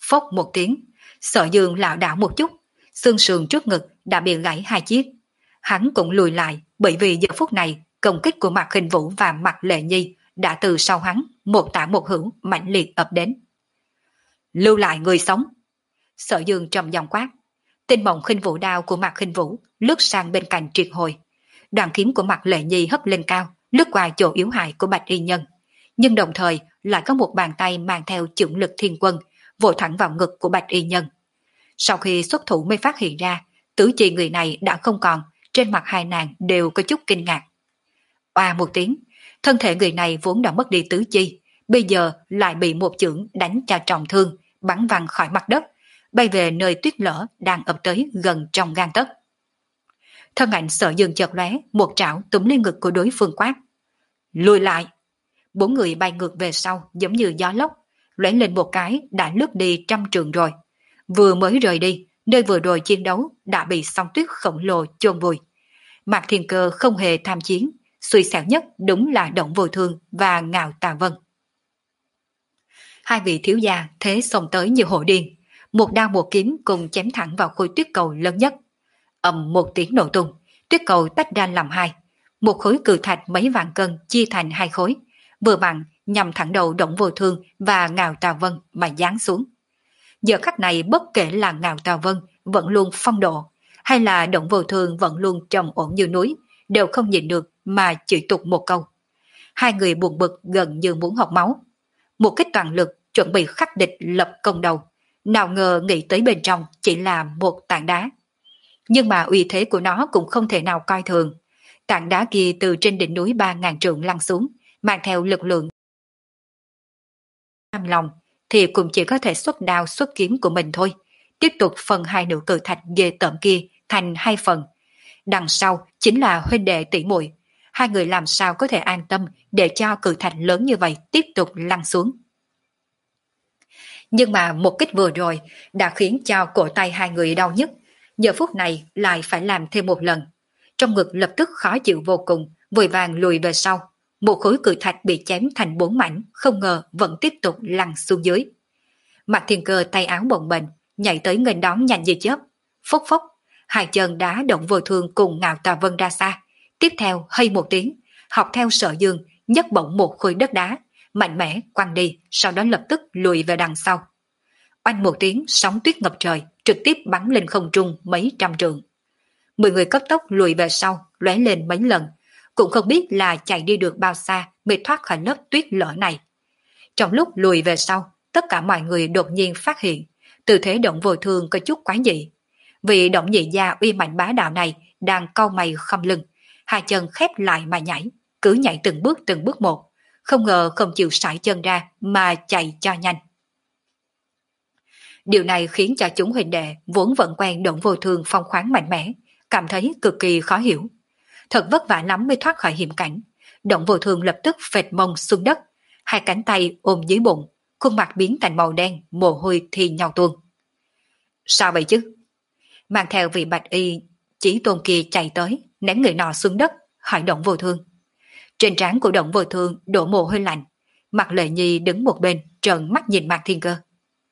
phốc một tiếng, Sở Dương lảo đảo một chút, xương sườn trước ngực đã bị gãy hai chiếc. Hắn cũng lùi lại bởi vì giờ phút này công kích của Mạc Khinh Vũ và Mạc Lệ Nhi đã từ sau hắn một tả một hữu mãnh liệt ập đến. Lưu lại người sống. Sở Dương trầm giọng quát. Tinh mộng khinh vũ đao của Mạc Khinh Vũ lướt sang bên cạnh triệt hồi. Đoàn kiếm của Mạc Lệ Nhi hất lên cao, lướt qua chỗ yếu hại của Bạch Y Nhân, nhưng đồng thời lại có một bàn tay mang theo chưởng lực thiên quân vỗ thẳng vào ngực của Bạch Y Nhân. Sau khi xuất thủ mới phát hiện ra tứ chi người này đã không còn, trên mặt hai nàng đều có chút kinh ngạc. Oa một tiếng, thân thể người này vốn đã mất đi tứ chi, bây giờ lại bị một chưởng đánh cho trọng thương, bắn văng khỏi mặt đất, bay về nơi tuyết lở đang ập tới gần trong gang tấc. Thân ảnh Sở Dương chợt lóe, một trảo túm lên ngực của đối phương quát. Lùi lại! Bốn người bay ngược về sau giống như gió lốc, lóe lên một cái đã lướt đi trăm trường rồi. Vừa mới rời đi, nơi vừa rồi chiến đấu đã bị sóng tuyết khổng lồ chôn vùi. Mạc Thiên Cơ không hề tham chiến, xui xẻo nhất đúng là Động Vô Thương và Ngạo Tà Vân. Hai vị thiếu gia thế xông tới như hổ điên, một đao một kiếm cùng chém thẳng vào khối tuyết cầu lớn nhất. Ầm một tiếng nổ tung, tuyết cầu tách ra làm hai, một khối cự thạch mấy vạn cân chia thành hai khối, vừa bằng nhằm thẳng đầu Động Vô Thương và Ngạo Tà Vân mà giáng xuống. Giờ khắc này bất kể là Ngạo Tà Vân vẫn luôn phong độ, hay là Động Vô Thương vẫn luôn trầm ổn như núi, đều không nhịn được mà chửi tục một câu. Hai người buồn bực gần như muốn học máu. Một kích toàn lực chuẩn bị khắc địch lập công đầu, nào ngờ nghĩ tới bên trong chỉ là một tảng đá. Nhưng mà uy thế của nó cũng không thể nào coi thường. Tảng đá kia từ trên đỉnh núi ba ngàn trượng lăn xuống, mang theo lực lượng cam lòng, thì cũng chỉ có thể xuất đao xuất kiếm của mình thôi. Tiếp tục phần hai nửa cự thạch ghê tởm kia thành hai phần. Đằng sau chính là huynh đệ tỷ muội. Hai người làm sao có thể an tâm để cho cự thạch lớn như vậy tiếp tục lăn xuống. Nhưng mà một kích vừa rồi đã khiến cho cổ tay hai người đau nhức. Giờ phút này lại phải làm thêm một lần. Trong ngực lập tức khó chịu vô cùng, vội vàng lùi về sau. Một khối cự thạch bị chém thành bốn mảnh, không ngờ vẫn tiếp tục lăn xuống dưới. Mạc Thiên Cơ tay áo bồng bềnh, nhảy tới nghênh đón nhanh như chớp. Phốc phốc, hai chân đá Động Vô Thương cùng Ngạo Tà Vân ra xa. Tiếp theo hây một tiếng, học theo Sở Dương nhấc bổng một khối đất đá, mạnh mẽ quăng đi, sau đó lập tức lùi về đằng sau. Oanh một tiếng, sóng tuyết ngập trời, trực tiếp bắn lên không trung mấy trăm trượng. Mười người cấp tốc lùi về sau, lóe lên mấy lần, cũng không biết là chạy đi được bao xa mới thoát khỏi lớp tuyết lở này. Trong lúc lùi về sau, tất cả mọi người đột nhiên phát hiện, tư thế Động Vô Thương có chút quái dị. Vì Động Nhị Gia uy mạnh bá đạo này đang cau mày khom lưng, hai chân khép lại mà nhảy, cứ nhảy từng bước từng bước một, không ngờ không chịu sải chân ra mà chạy cho nhanh. Điều này khiến cho chúng huynh đệ vốn vẫn quen Động Vô Thương phong khoáng mạnh mẽ, cảm thấy cực kỳ khó hiểu. Thật vất vả lắm mới thoát khỏi hiểm cảnh. Động Vô Thương lập tức phệt mông xuống đất, hai cánh tay ôm dưới bụng, khuôn mặt biến thành màu đen, mồ hôi thì nhau tuôn. Sao vậy chứ? Mang theo vị bạch y chỉ tôn kia chạy tới, ném người nọ xuống đất, hỏi Động Vô Thương. Trên trán của Động Vô Thương đổ mồ hôi lạnh, Mạc Lệ Nhi đứng một bên trợn mắt nhìn Mạc Thiên Cơ.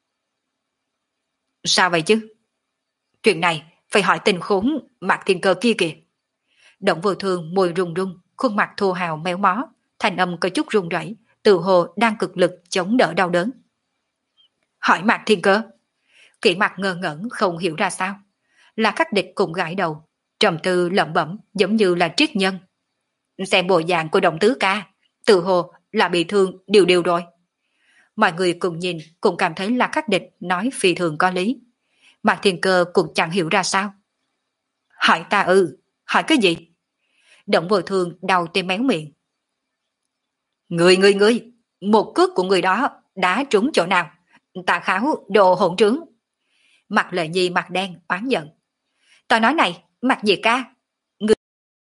Sao vậy chứ? Chuyện này phải hỏi tình khốn Mạc Thiên Cơ kia kìa. Động Vô Thương môi run run, khuôn mặt thô hào méo mó, thanh âm có chút run rẩy, tự hồ đang cực lực chống đỡ đau đớn. Hỏi Mạc Thiên Cơ? Kỷ Mạc ngơ ngẩn không hiểu ra sao. Là Khắc Địch cùng gãi đầu, trầm tư lẩm bẩm giống như là triết nhân. Xem bộ dạng của Động tứ ca, tự hồ là bị thương điều điều rồi. Mọi người cùng nhìn cũng cảm thấy là Khắc Địch nói phi thường có lý. Mạc Thiên Cơ cũng chẳng hiểu ra sao. Hỏi ta ư, hỏi cái gì? Động Vô Thương đau tới méo miệng. Người người người, một cước của người đó đã trúng chỗ nào? Ta kháo đồ hỗn trướng. Mạc Lệ Nhi mặt đen oán giận. Tao nói này, Mạc gì ca? Người...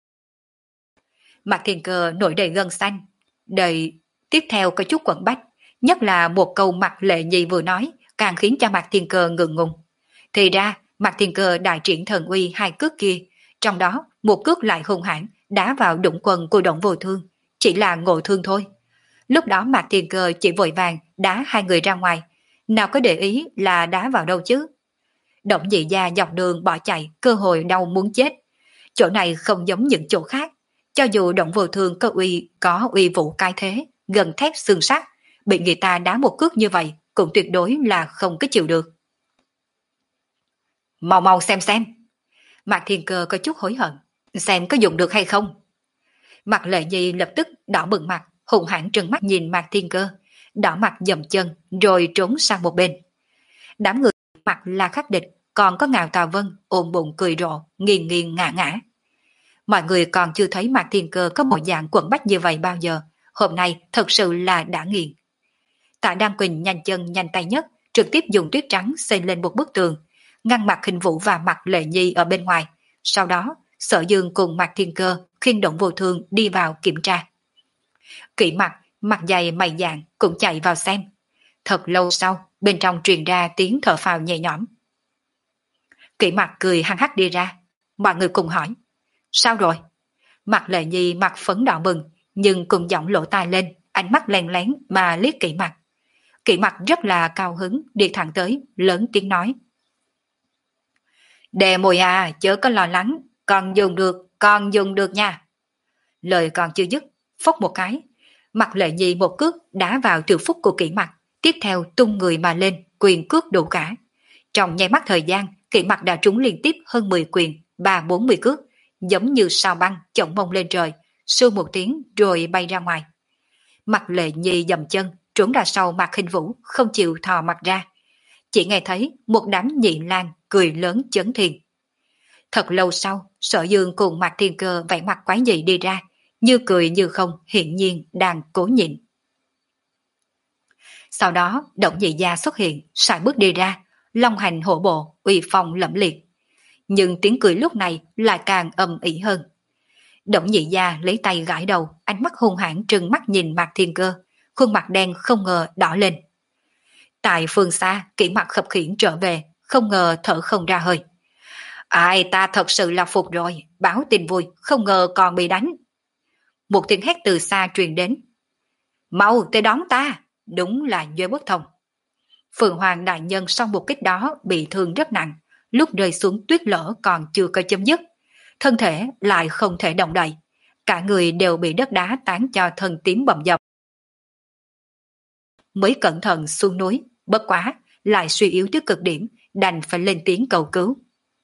Mạc Thiên Cơ nổi đầy gân xanh, đầy tiếp theo có chút quẩn bách, nhất là một câu Mạc Lệ Nhi vừa nói càng khiến cho Mạc Thiên Cơ ngừng ngùng. Thì ra Mạc Thiên Cơ đại triển thần uy hai cước kia, trong đó một cước lại hung hãn đá vào đụng quần của Động Vô Thương, chỉ là ngộ thương thôi. Lúc đó Mạc Thiên Cơ chỉ vội vàng đá hai người ra ngoài, nào có để ý là đá vào đâu chứ. Động nhị gia dọc đường bỏ chạy, cơ hội đau muốn chết. Chỗ này không giống những chỗ khác, cho dù động vô thường có uy có uy vũ cai thế, gần thép xương sắt, bị người ta đá một cước như vậy cũng tuyệt đối là không có chịu được. Mau mau xem xem. Mạc Thiên Cơ có chút hối hận, xem có dùng được hay không. Mạc Lệ Nhi lập tức đỏ bừng mặt, hùng hãn trừng mắt nhìn Mạc Thiên Cơ, đỏ mặt dầm chân rồi trốn sang một bên. Đám người mặt là khắc địch, còn có Ngạo Tà Vân ôm bụng cười rộ, nghiêng nghiêng ngã ngã. Mọi người còn chưa thấy Mạc Thiên Cơ có bộ dạng quẩn bách như vậy bao giờ, hôm nay thật sự là đã nghiền. Tạ Đan Quỳnh nhanh chân nhanh tay nhất, trực tiếp dùng tuyết trắng xây lên một bức tường, ngăn mặt Hình Vũ và mặt Lệ Nhi ở bên ngoài. Sau đó, Sở Dương cùng Mạc Thiên Cơ khiêng Động Vô Thương đi vào kiểm tra. Kỷ Mặc, mặt dày mày dạn cũng chạy vào xem. Thật lâu sau, bên trong truyền ra tiếng thở phào nhẹ nhõm. Kỷ Mặc cười hăng hắc đi ra, mọi người cùng hỏi: sao rồi? Mặt Lệ Nhi mặt phấn đỏ bừng, nhưng cùng giọng lỗ tai lên, ánh mắt lén lén mà liếc Kỷ Mặc. Kỷ Mặc rất là cao hứng, đi thẳng tới, lớn tiếng nói: Đề mùi à, chớ có lo lắng, còn dùng được, còn dùng được nha. Lời còn chưa dứt, phốc một cái, Mặt Lệ Nhi một cước đá vào tiểu phúc của Kỷ Mặc, tiếp theo tung người mà lên, quyền cước đủ cả. Trong nháy mắt thời gian, Kỷ Mặc đã trúng liên tiếp hơn mười quyền, ba bốn mươi cước, giống như sao băng chổng mông lên trời, sưu một tiếng rồi bay ra ngoài. Mặt Lệ Nhi dầm chân, trốn ra sau Mạc Hình Vũ, không chịu thò mặt ra. Chỉ nghe thấy một đám nhị lang cười lớn chấn thiên. Thật lâu sau, Sở Dương cùng Mạc Thiên Cơ vẻ mặt quái dị đi ra, như cười như không, hiển nhiên đang cố nhịn. Sau đó, Động Nhị Gia xuất hiện, sải bước đi ra, long hành hổ bộ, uy phong lẫm liệt. Nhưng tiếng cười lúc này lại càng âm ỉ hơn. Động Nhị Gia lấy tay gãi đầu, ánh mắt hung hãn trừng mắt nhìn Mạc Thiên Cơ, khuôn mặt đen không ngờ đỏ lên. Tại phương xa, Kỷ Mặc khập khiễng trở về, không ngờ thở không ra hơi. Ai ta thật sự là phục rồi, báo tin vui, không ngờ còn bị đánh. Một tiếng hét từ xa truyền đến. Mau tới đón ta, đúng là Duy Bất Thông. Phượng Hoàng đại nhân sau một kích đó bị thương rất nặng, lúc rơi xuống tuyết lở còn chưa có chấm dứt. Thân thể lại không thể động đậy, cả người đều bị đất đá tán cho thân tím bầm dập. Mới cẩn thận xuống núi, bất quá, lại suy yếu tới cực điểm, đành phải lên tiếng cầu cứu.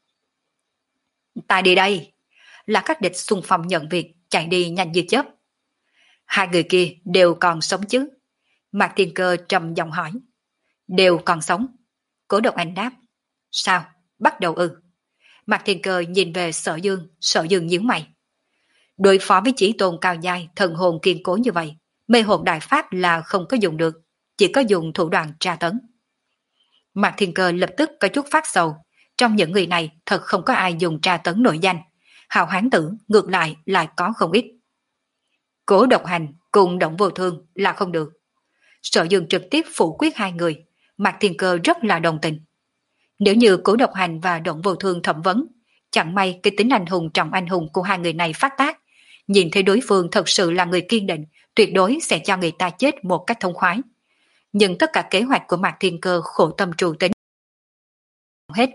Ta đi đây, là các địch xung phong nhận việc, chạy đi nhanh như chớp. Hai người kia đều còn sống chứ? Mạc Thiên Cơ trầm giọng hỏi. Đều còn sống. Cố Độc Anh đáp. Sao? Bắt đầu ư? Mạc Thiên Cơ nhìn về Sở Dương, Sở Dương nhíu mày. Đối phó với chỉ tôn cao giai, thần hồn kiên cố như vậy, mê hồn đại pháp là không có dùng được, chỉ có dùng thủ đoạn tra tấn. Mạc Thiên Cơ lập tức có chút phát sầu, trong những người này thật không có ai dùng tra tấn nổi danh, hào hán tử ngược lại lại có không ít. Cố Độc Hành cùng Động Vô Thương là không được. Sở Dương trực tiếp phủ quyết hai người, Mạc Thiên Cơ rất là đồng tình. Nếu như Cố Độc Hành và Động Vô Thương thẩm vấn, chẳng may cái tính anh hùng trọng anh hùng của hai người này phát tác, nhìn thấy đối phương thật sự là người kiên định, tuyệt đối sẽ cho người ta chết một cách thông khoái. Nhưng tất cả kế hoạch của Mạc Thiên Cơ khổ tâm trù tính hết.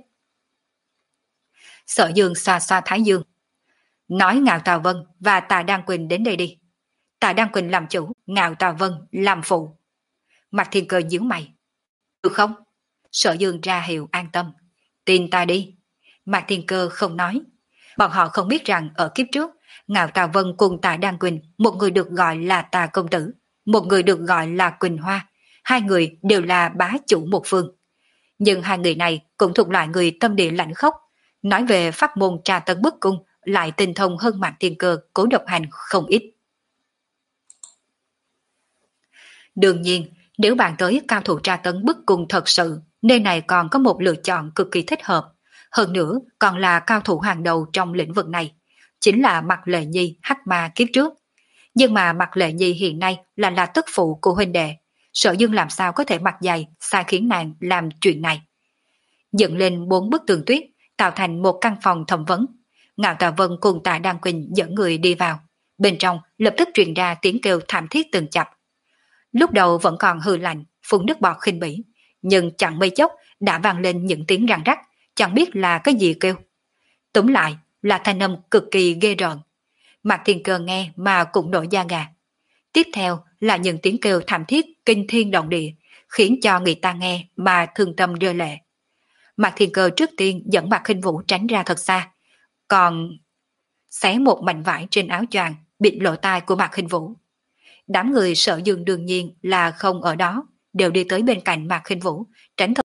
Sở Dương xoa xoa thái dương, nói Ngạo Tà Vân và Tạ Đan Quỳnh đến đây đi. Tạ Đan Quỳnh làm chủ, Ngạo Tà Vân làm phụ. Mạc Thiên Cơ nhíu mày. Được không? Sở Dương ra hiệu an tâm. Tin ta đi. Mạc Thiên Cơ không nói. Bọn họ không biết rằng ở kiếp trước, Ngạo Tà Vân cùng Tạ Đan Quỳnh, một người được gọi là Tà Công Tử, một người được gọi là Quỳnh Hoa, hai người đều là bá chủ một phương. Nhưng hai người này cũng thuộc loại người tâm địa lạnh khốc, nói về pháp môn tra tấn bức cung lại tinh thông hơn Mạc Thiên Cơ Cố Độc Hành không ít. Đương nhiên, nếu bạn tới cao thủ tra tấn bức cung thật sự, nơi này còn có một lựa chọn cực kỳ thích hợp, hơn nữa còn là cao thủ hàng đầu trong lĩnh vực này, chính là Mạc Lệ Nhi hắc ma kiếp trước. Nhưng mà Mạc Lệ Nhi hiện nay là là tức phụ của huynh đệ, Sở Dương làm sao có thể mặc dày sai khiến nàng làm chuyện này. Dựng lên bốn bức tường tuyết, tạo thành một căn phòng thẩm vấn. Ngạo Tà Vân cùng Tạ Đan Quỳnh dẫn người đi vào, bên trong lập tức truyền ra tiếng kêu thảm thiết từng chập. Lúc đầu vẫn còn hư lạnh, phun nước bọt khinh bỉ, nhưng chẳng mấy chốc đã vang lên những tiếng răng rắc, chẳng biết là cái gì kêu. Túm lại là thanh âm cực kỳ ghê rợn. Mạc Thiên Cơ nghe mà cũng nổi da gà. Tiếp theo là những tiếng kêu thảm thiết kinh thiên động địa, khiến cho người ta nghe mà thương tâm rơi lệ. Mạc Thiên Cơ trước tiên dẫn Mạc Khinh Vũ tránh ra thật xa, còn xé một mảnh vải trên áo choàng bịt lỗ tai của Mạc Khinh Vũ. Đám người Sở Dương đương nhiên là không ở đó, đều đi tới bên cạnh Mạc Khinh Vũ, tránh thật.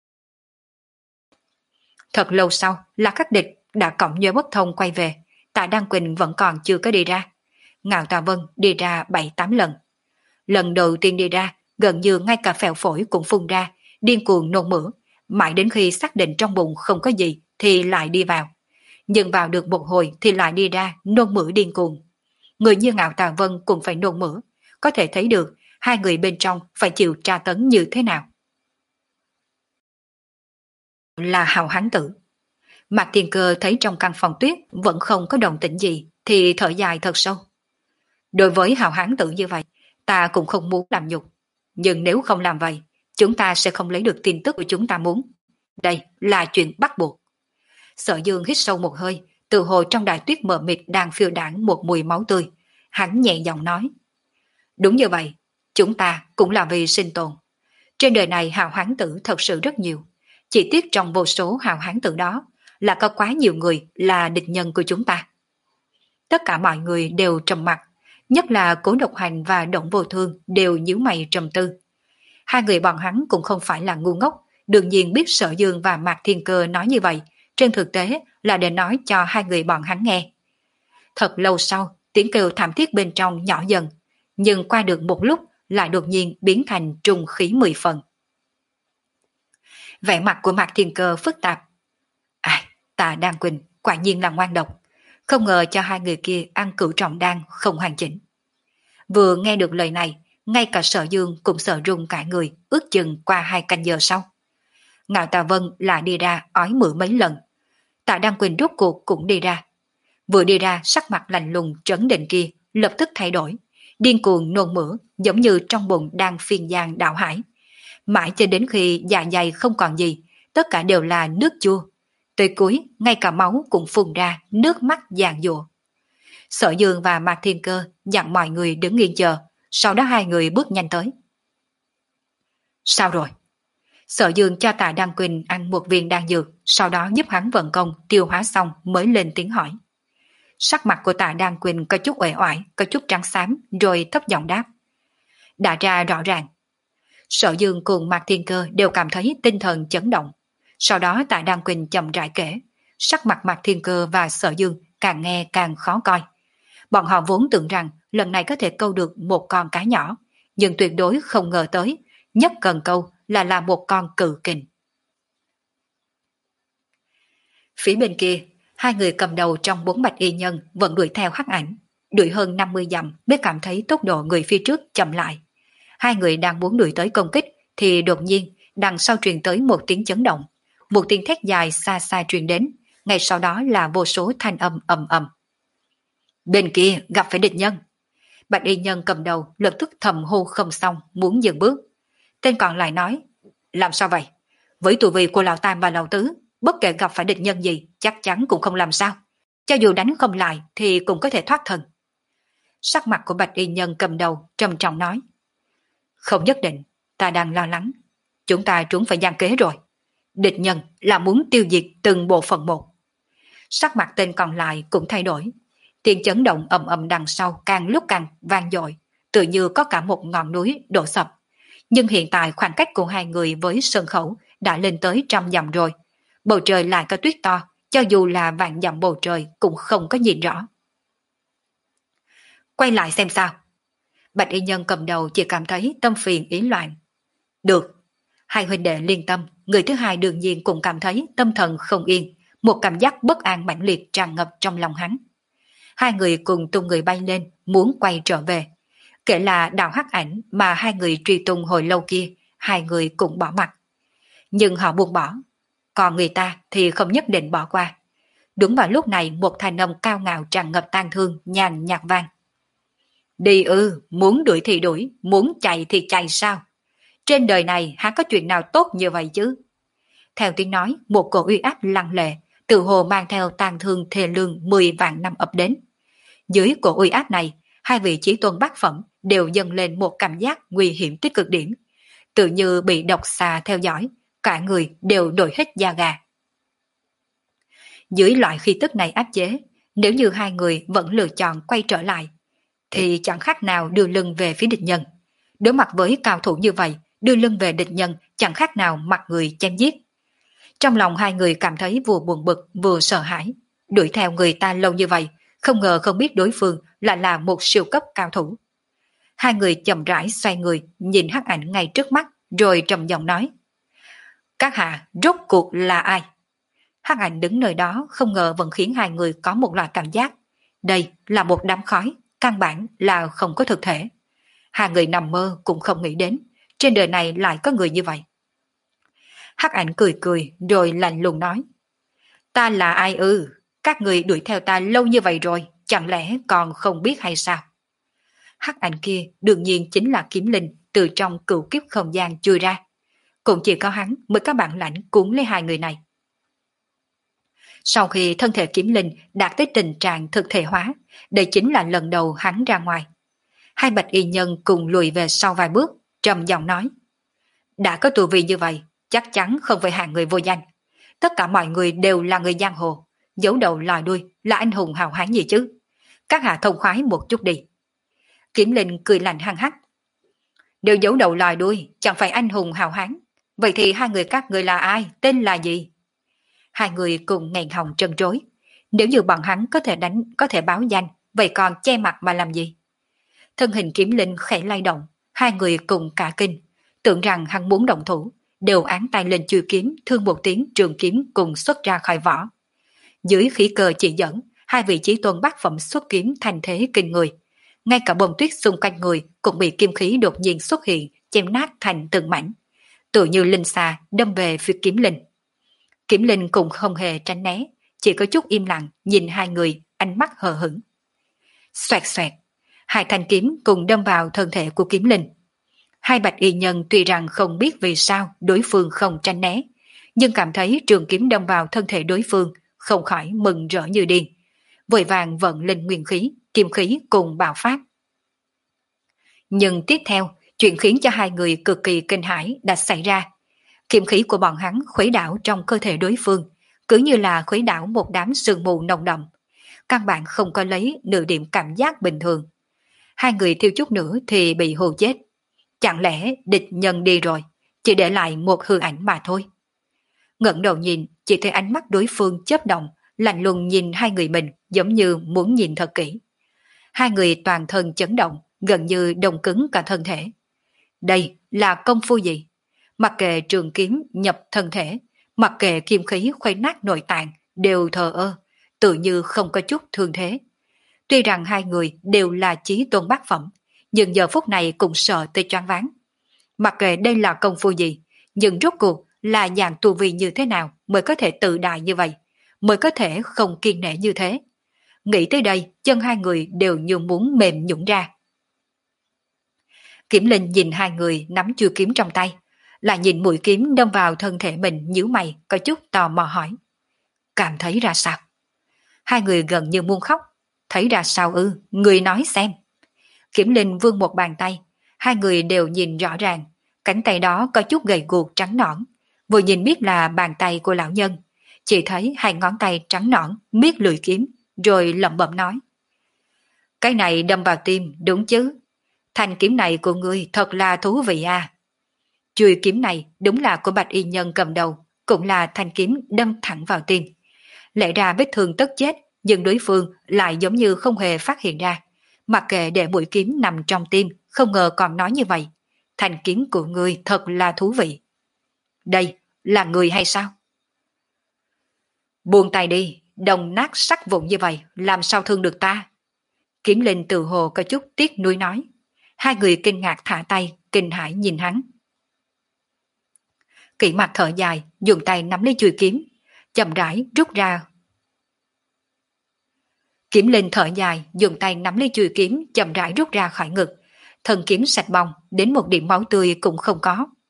Thật lâu sau là các địch đã cõng nhớ bất thông quay về, Tạ Đăng Quỳnh vẫn còn chưa có đi ra. Ngạo Tà Vân đi ra bảy tám lần. Lần đầu tiên đi ra, gần như ngay cả phèo phổi cũng phun ra, điên cuồng nôn mửa, mãi đến khi xác định trong bụng không có gì thì lại đi vào. Nhưng vào được một hồi thì lại đi ra nôn mửa điên cuồng. Người như Ngạo Tà Vân cũng phải nôn mửa, có thể thấy được hai người bên trong phải chịu tra tấn như thế nào. Là Hào Hán Tử. Mạc Thiên Cơ thấy trong căn phòng tuyết vẫn không có động tĩnh gì thì thở dài thật sâu. Đối với Hào Hán Tử như vậy, ta cũng không muốn làm nhục. Nhưng nếu không làm vậy, chúng ta sẽ không lấy được tin tức của chúng ta muốn. Đây là chuyện bắt buộc. Sở Dương hít sâu một hơi, từ hồi trong đại tuyết mờ mịt đang phiêu đãng một mùi máu tươi. Hắn nhẹ giọng nói. Đúng như vậy, chúng ta cũng là vì sinh tồn. Trên đời này Hào Hán Tử thật sự rất nhiều. Chỉ tiếc trong vô số Hào Hán Tử đó là có quá nhiều người là địch nhân của chúng ta. Tất cả mọi người đều trầm mặc, nhất là Cố Độc Hành và Động Vô Thương đều nhíu mày trầm tư. Hai người bọn hắn cũng không phải là ngu ngốc, đương nhiên biết Sở Dương và Mạc Thiên Cơ nói như vậy, trên thực tế là để nói cho hai người bọn hắn nghe. Thật lâu sau, tiếng kêu thảm thiết bên trong nhỏ dần, nhưng qua được một lúc lại đột nhiên biến thành trùng khí mười phần. Vẻ mặt của Mạc Thiên Cơ phức tạp. Ai, Tạ Đan Quỳnh quả nhiên là ngoan độc, không ngờ cho hai người kia ăn cửu trọng đan không hoàn chỉnh. Vừa nghe được lời này, ngay cả Sở Dương cũng sợ run cả người, ước chừng qua hai canh giờ sau. Ngạo Tà Vân lại đi ra ói mửa mấy lần. Tạ Đăng Quỳnh rốt cuộc cũng đi ra. Vừa đi ra sắc mặt lạnh lùng trấn định kia lập tức thay đổi, điên cuồng nôn mửa giống như trong bụng đang phiên giang đảo hải. Mãi cho đến khi dạ dày không còn gì, tất cả đều là nước chua. Tới cuối, ngay cả máu cũng phun ra, nước mắt giàn giụa. Sở Dương và Mạc Thiên Cơ dặn mọi người đứng yên chờ, sau đó hai người bước nhanh tới. Sao rồi? Sở Dương cho Tạ Đăng Quỳnh ăn một viên đan dược, sau đó giúp hắn vận công tiêu hóa xong mới lên tiếng hỏi. Sắc mặt của Tạ Đăng Quỳnh có chút uể oải, có chút trắng xám, rồi thấp giọng đáp. Đã ra rõ ràng. Sở Dương cùng Mạc Thiên Cơ đều cảm thấy tinh thần chấn động. Sau đó Tạ Đăng Quỳnh chậm rãi kể, sắc mặt Mạc Thiên Cơ và Sở Dương càng nghe càng khó coi. Bọn họ vốn tưởng rằng lần này có thể câu được một con cá nhỏ, nhưng tuyệt đối không ngờ tới, nhất cần câu là là một con cự kình. Phía bên kia, hai người cầm đầu trong bốn bạch y nhân vẫn đuổi theo hắc ảnh, đuổi hơn năm mươi dặm mới cảm thấy tốc độ người phía trước chậm lại. Hai người đang muốn đuổi tới công kích thì đột nhiên đằng sau truyền tới một tiếng chấn động, một tiếng thét dài xa xa truyền đến, ngay sau đó là vô số thanh âm ầm ầm. Bên kia gặp phải địch nhân. Bạch y nhân cầm đầu lập tức thầm hô không xong muốn dừng bước. Tên còn lại nói, làm sao vậy? Với tù vị của lão tam và lão tứ, bất kể gặp phải địch nhân gì chắc chắn cũng không làm sao. Cho dù đánh không lại thì cũng có thể thoát thân. Sắc mặt của bạch y nhân cầm đầu trầm trọng nói, không nhất định, ta đang lo lắng. Chúng ta trúng phải gian kế rồi. Địch nhân là muốn tiêu diệt từng bộ phận một. Sắc mặt tên còn lại cũng thay đổi. Tiếng chấn động ầm ầm đằng sau càng lúc càng vang dội, tự như có cả một ngọn núi đổ sập. Nhưng hiện tại khoảng cách của hai người với sân khấu đã lên tới trăm dặm rồi. Bầu trời lại có tuyết to, cho dù là vạn dặm bầu trời cũng không có nhìn rõ. Quay lại xem sao. Bạch y nhân cầm đầu chỉ cảm thấy tâm phiền ý loạn. Được. Hai huynh đệ liên tâm, người thứ hai đương nhiên cũng cảm thấy tâm thần không yên, một cảm giác bất an mãnh liệt tràn ngập trong lòng hắn. Hai người cùng tung người bay lên, muốn quay trở về. Kể là đạo hắc ảnh mà hai người truy tung hồi lâu kia, hai người cũng bỏ mặt. Nhưng họ buông bỏ, còn người ta thì không nhất định bỏ qua. Đúng vào lúc này một thanh âm cao ngạo tràn ngập tang thương, nhàn nhạt vang. Đi ư, muốn đuổi thì đuổi, muốn chạy thì chạy sao? trên đời này há có chuyện nào tốt như vậy chứ? Theo tiếng nói, một cổ uy áp lăng lệ, tự hồ mang theo tàn thương thê lương mười vạn năm ập đến. Dưới cổ uy áp này, hai vị chí tôn bát phẩm đều dâng lên một cảm giác nguy hiểm tới cực điểm, tự như bị độc xà theo dõi, cả người đều nổi hết da gà. Dưới loại khí tức này áp chế, nếu như hai người vẫn lựa chọn quay trở lại, thì chẳng khác nào đưa lưng về phía địch nhân. Đối mặt với cao thủ như vậy, đưa lưng về địch nhân chẳng khác nào mặt người chém giết. Trong lòng hai người cảm thấy vừa buồn bực vừa sợ hãi, đuổi theo người ta lâu như vậy, không ngờ không biết đối phương lại là một siêu cấp cao thủ. Hai người chậm rãi xoay người, nhìn Hắc Ảnh ngay trước mắt, rồi trầm giọng nói: các hạ rốt cuộc là ai? Hắc Ảnh đứng nơi đó không ngờ vẫn khiến hai người có một loại cảm giác. Đây là một đám khói, căn bản là không có thực thể. Hai người nằm mơ cũng không nghĩ đến, trên đời này lại có người như vậy. Hắc Ảnh cười cười rồi lạnh lùng nói: ta là ai ư? Các người đuổi theo ta lâu như vậy rồi, chẳng lẽ còn không biết hay sao? Hắc Ảnh kia đương nhiên chính là Kiếm Linh từ trong cửu kiếp không gian chui ra. Cũng chỉ có hắn mới có bản lãnh cuốn lấy hai người này. Sau khi thân thể Kiếm Linh đạt tới tình trạng thực thể hóa, đây chính là lần đầu hắn ra ngoài. Hai bạch y nhân cùng lùi về sau vài bước, trầm giọng nói: đã có tu vi như vậy, chắc chắn không phải hạng người vô danh. Tất cả mọi người đều là người giang hồ, giấu đầu lòi đuôi là anh hùng hào hán gì chứ? Các hạ thông khoái một chút đi. Kiếm Linh cười lạnh hăng hắc: đều giấu đầu lòi đuôi, chẳng phải anh hùng hào hán. Vậy thì hai người các người là ai, tên là gì? Hai người cùng nghẹn họng trân trối. Nếu như bọn hắn có thể đánh, có thể báo danh, vậy còn che mặt mà làm gì? Thân hình Kiếm Linh khẽ lay động, hai người cùng cả kinh, tưởng rằng hắn muốn động thủ, đều án tay lên chui kiếm, thương một tiếng, trường kiếm cùng xuất ra khỏi vỏ. Dưới khí cơ chỉ dẫn, hai vị chí tôn bát phẩm xuất kiếm thành thế kinh người. Ngay cả bông tuyết xung quanh người cũng bị kim khí đột nhiên xuất hiện, chém nát thành từng mảnh, tự như linh xà đâm về phía Kiếm Linh. Kiếm Linh cũng không hề tránh né, chỉ có chút im lặng nhìn hai người, ánh mắt hờ hững. Xoẹt xoẹt, hai thanh kiếm cùng đâm vào thân thể của Kiếm Linh. Hai bạch y nhân tuy rằng không biết vì sao đối phương không tránh né, nhưng cảm thấy trường kiếm đâm vào thân thể đối phương, không khỏi mừng rỡ như điên, vội vàng vận lên nguyên khí, kim khí cùng bạo phát. Nhưng tiếp theo, chuyện khiến cho hai người cực kỳ kinh hãi đã xảy ra. Kiếm khí của bọn hắn khuấy đảo trong cơ thể đối phương, cứ như là khuấy đảo một đám sương mù nồng đậm. Căn bản không có lấy nửa điểm cảm giác bình thường. Hai người thiếu chút nữa thì bị hù chết. Chẳng lẽ địch nhân đi rồi, chỉ để lại một hư ảnh mà thôi. Ngẩng đầu nhìn, chỉ thấy ánh mắt đối phương chớp động, lạnh lùng nhìn hai người mình giống như muốn nhìn thật kỹ. Hai người toàn thân chấn động, gần như đông cứng cả thân thể. Đây là công phu gì? Mặc kệ trường kiếm nhập thân thể, mặc kệ kim khí khuấy nát nội tạng, đều thờ ơ, tự như không có chút thương thế. Tuy rằng hai người đều là chí tôn bát phẩm, nhưng giờ phút này cũng sợ tới choáng váng. Mặc kệ đây là công phu gì, nhưng rốt cuộc là dạng tu vi như thế nào mới có thể tự đại như vậy, mới có thể không kiên nể như thế. Nghĩ tới đây, chân hai người đều như muốn mềm nhũn ra. Kiếm Linh nhìn hai người nắm chuôi kiếm trong tay, lại nhìn mũi kiếm đâm vào thân thể mình, nhíu mày, có chút tò mò hỏi: cảm thấy ra sao? Hai người gần như muốn khóc. Thấy ra sao ư? Người nói xem. Kiếm Linh vươn một bàn tay, hai người đều nhìn rõ ràng, cánh tay đó có chút gầy guộc trắng nõn, vừa nhìn biết là bàn tay của lão nhân. Chỉ thấy hai ngón tay trắng nõn miết lưỡi kiếm, rồi lẩm bẩm nói: cái này đâm vào tim, đúng chứ? Thanh kiếm này của ngươi thật là thú vị à. Chuôi kiếm này đúng là của bạch y nhân cầm đầu, cũng là thanh kiếm đâm thẳng vào tim. Lẽ ra vết thương tất chết, nhưng đối phương lại giống như không hề phát hiện ra. Mặc kệ để mũi kiếm nằm trong tim, không ngờ còn nói như vậy. Thanh kiếm của ngươi thật là thú vị. Đây là người hay sao? Buông tay đi, đồng nát sắc vụn như vậy, làm sao thương được ta? Kiếm Linh tự hồ có chút tiếc nuối nói. Hai người kinh ngạc thả tay, kinh hãi nhìn hắn. Kỷ Mặc thở dài, dùng tay nắm lấy chuôi kiếm, chậm rãi rút ra. Kiếm Linh thở dài, dùng tay nắm lấy chuôi kiếm, chậm rãi rút ra khỏi ngực. Thân kiếm sạch bong, đến một điểm máu tươi cũng không có.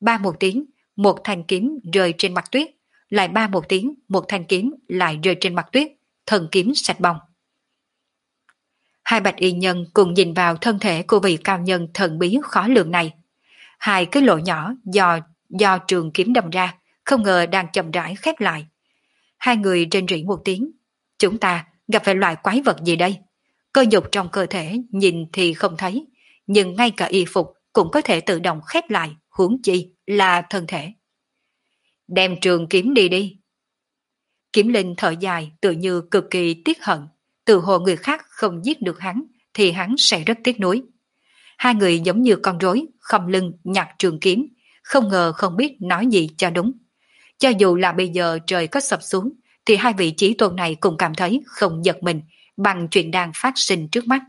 ba một tiếng, một thanh kiếm rơi trên mặt tuyết, lại ba một tiếng, một thanh kiếm lại rơi trên mặt tuyết, thần kiếm sạch bóng. Hai bạch y nhân cùng nhìn vào thân thể của vị cao nhân thần bí khó lường này. Hai cái lỗ nhỏ do do trường kiếm đâm ra, không ngờ đang chậm rãi khép lại. Hai người rên rỉ một tiếng. Chúng ta gặp phải loại quái vật gì đây? Cơ nhục trong cơ thể nhìn thì không thấy, nhưng ngay cả y phục cũng có thể tự động khép lại, huống chi là thân thể. Đem trường kiếm đi đi. Kiếm linh thở dài tự như cực kỳ tiếc hận, từ hồ người khác không giết được hắn thì hắn sẽ rất tiếc nuối. Hai người giống như con rối khom lưng nhặt trường kiếm, không ngờ không biết nói gì cho đúng. Cho dù là bây giờ trời có sập xuống thì hai vị chí tôn này cũng cảm thấy không giật mình bằng chuyện đang phát sinh trước mắt.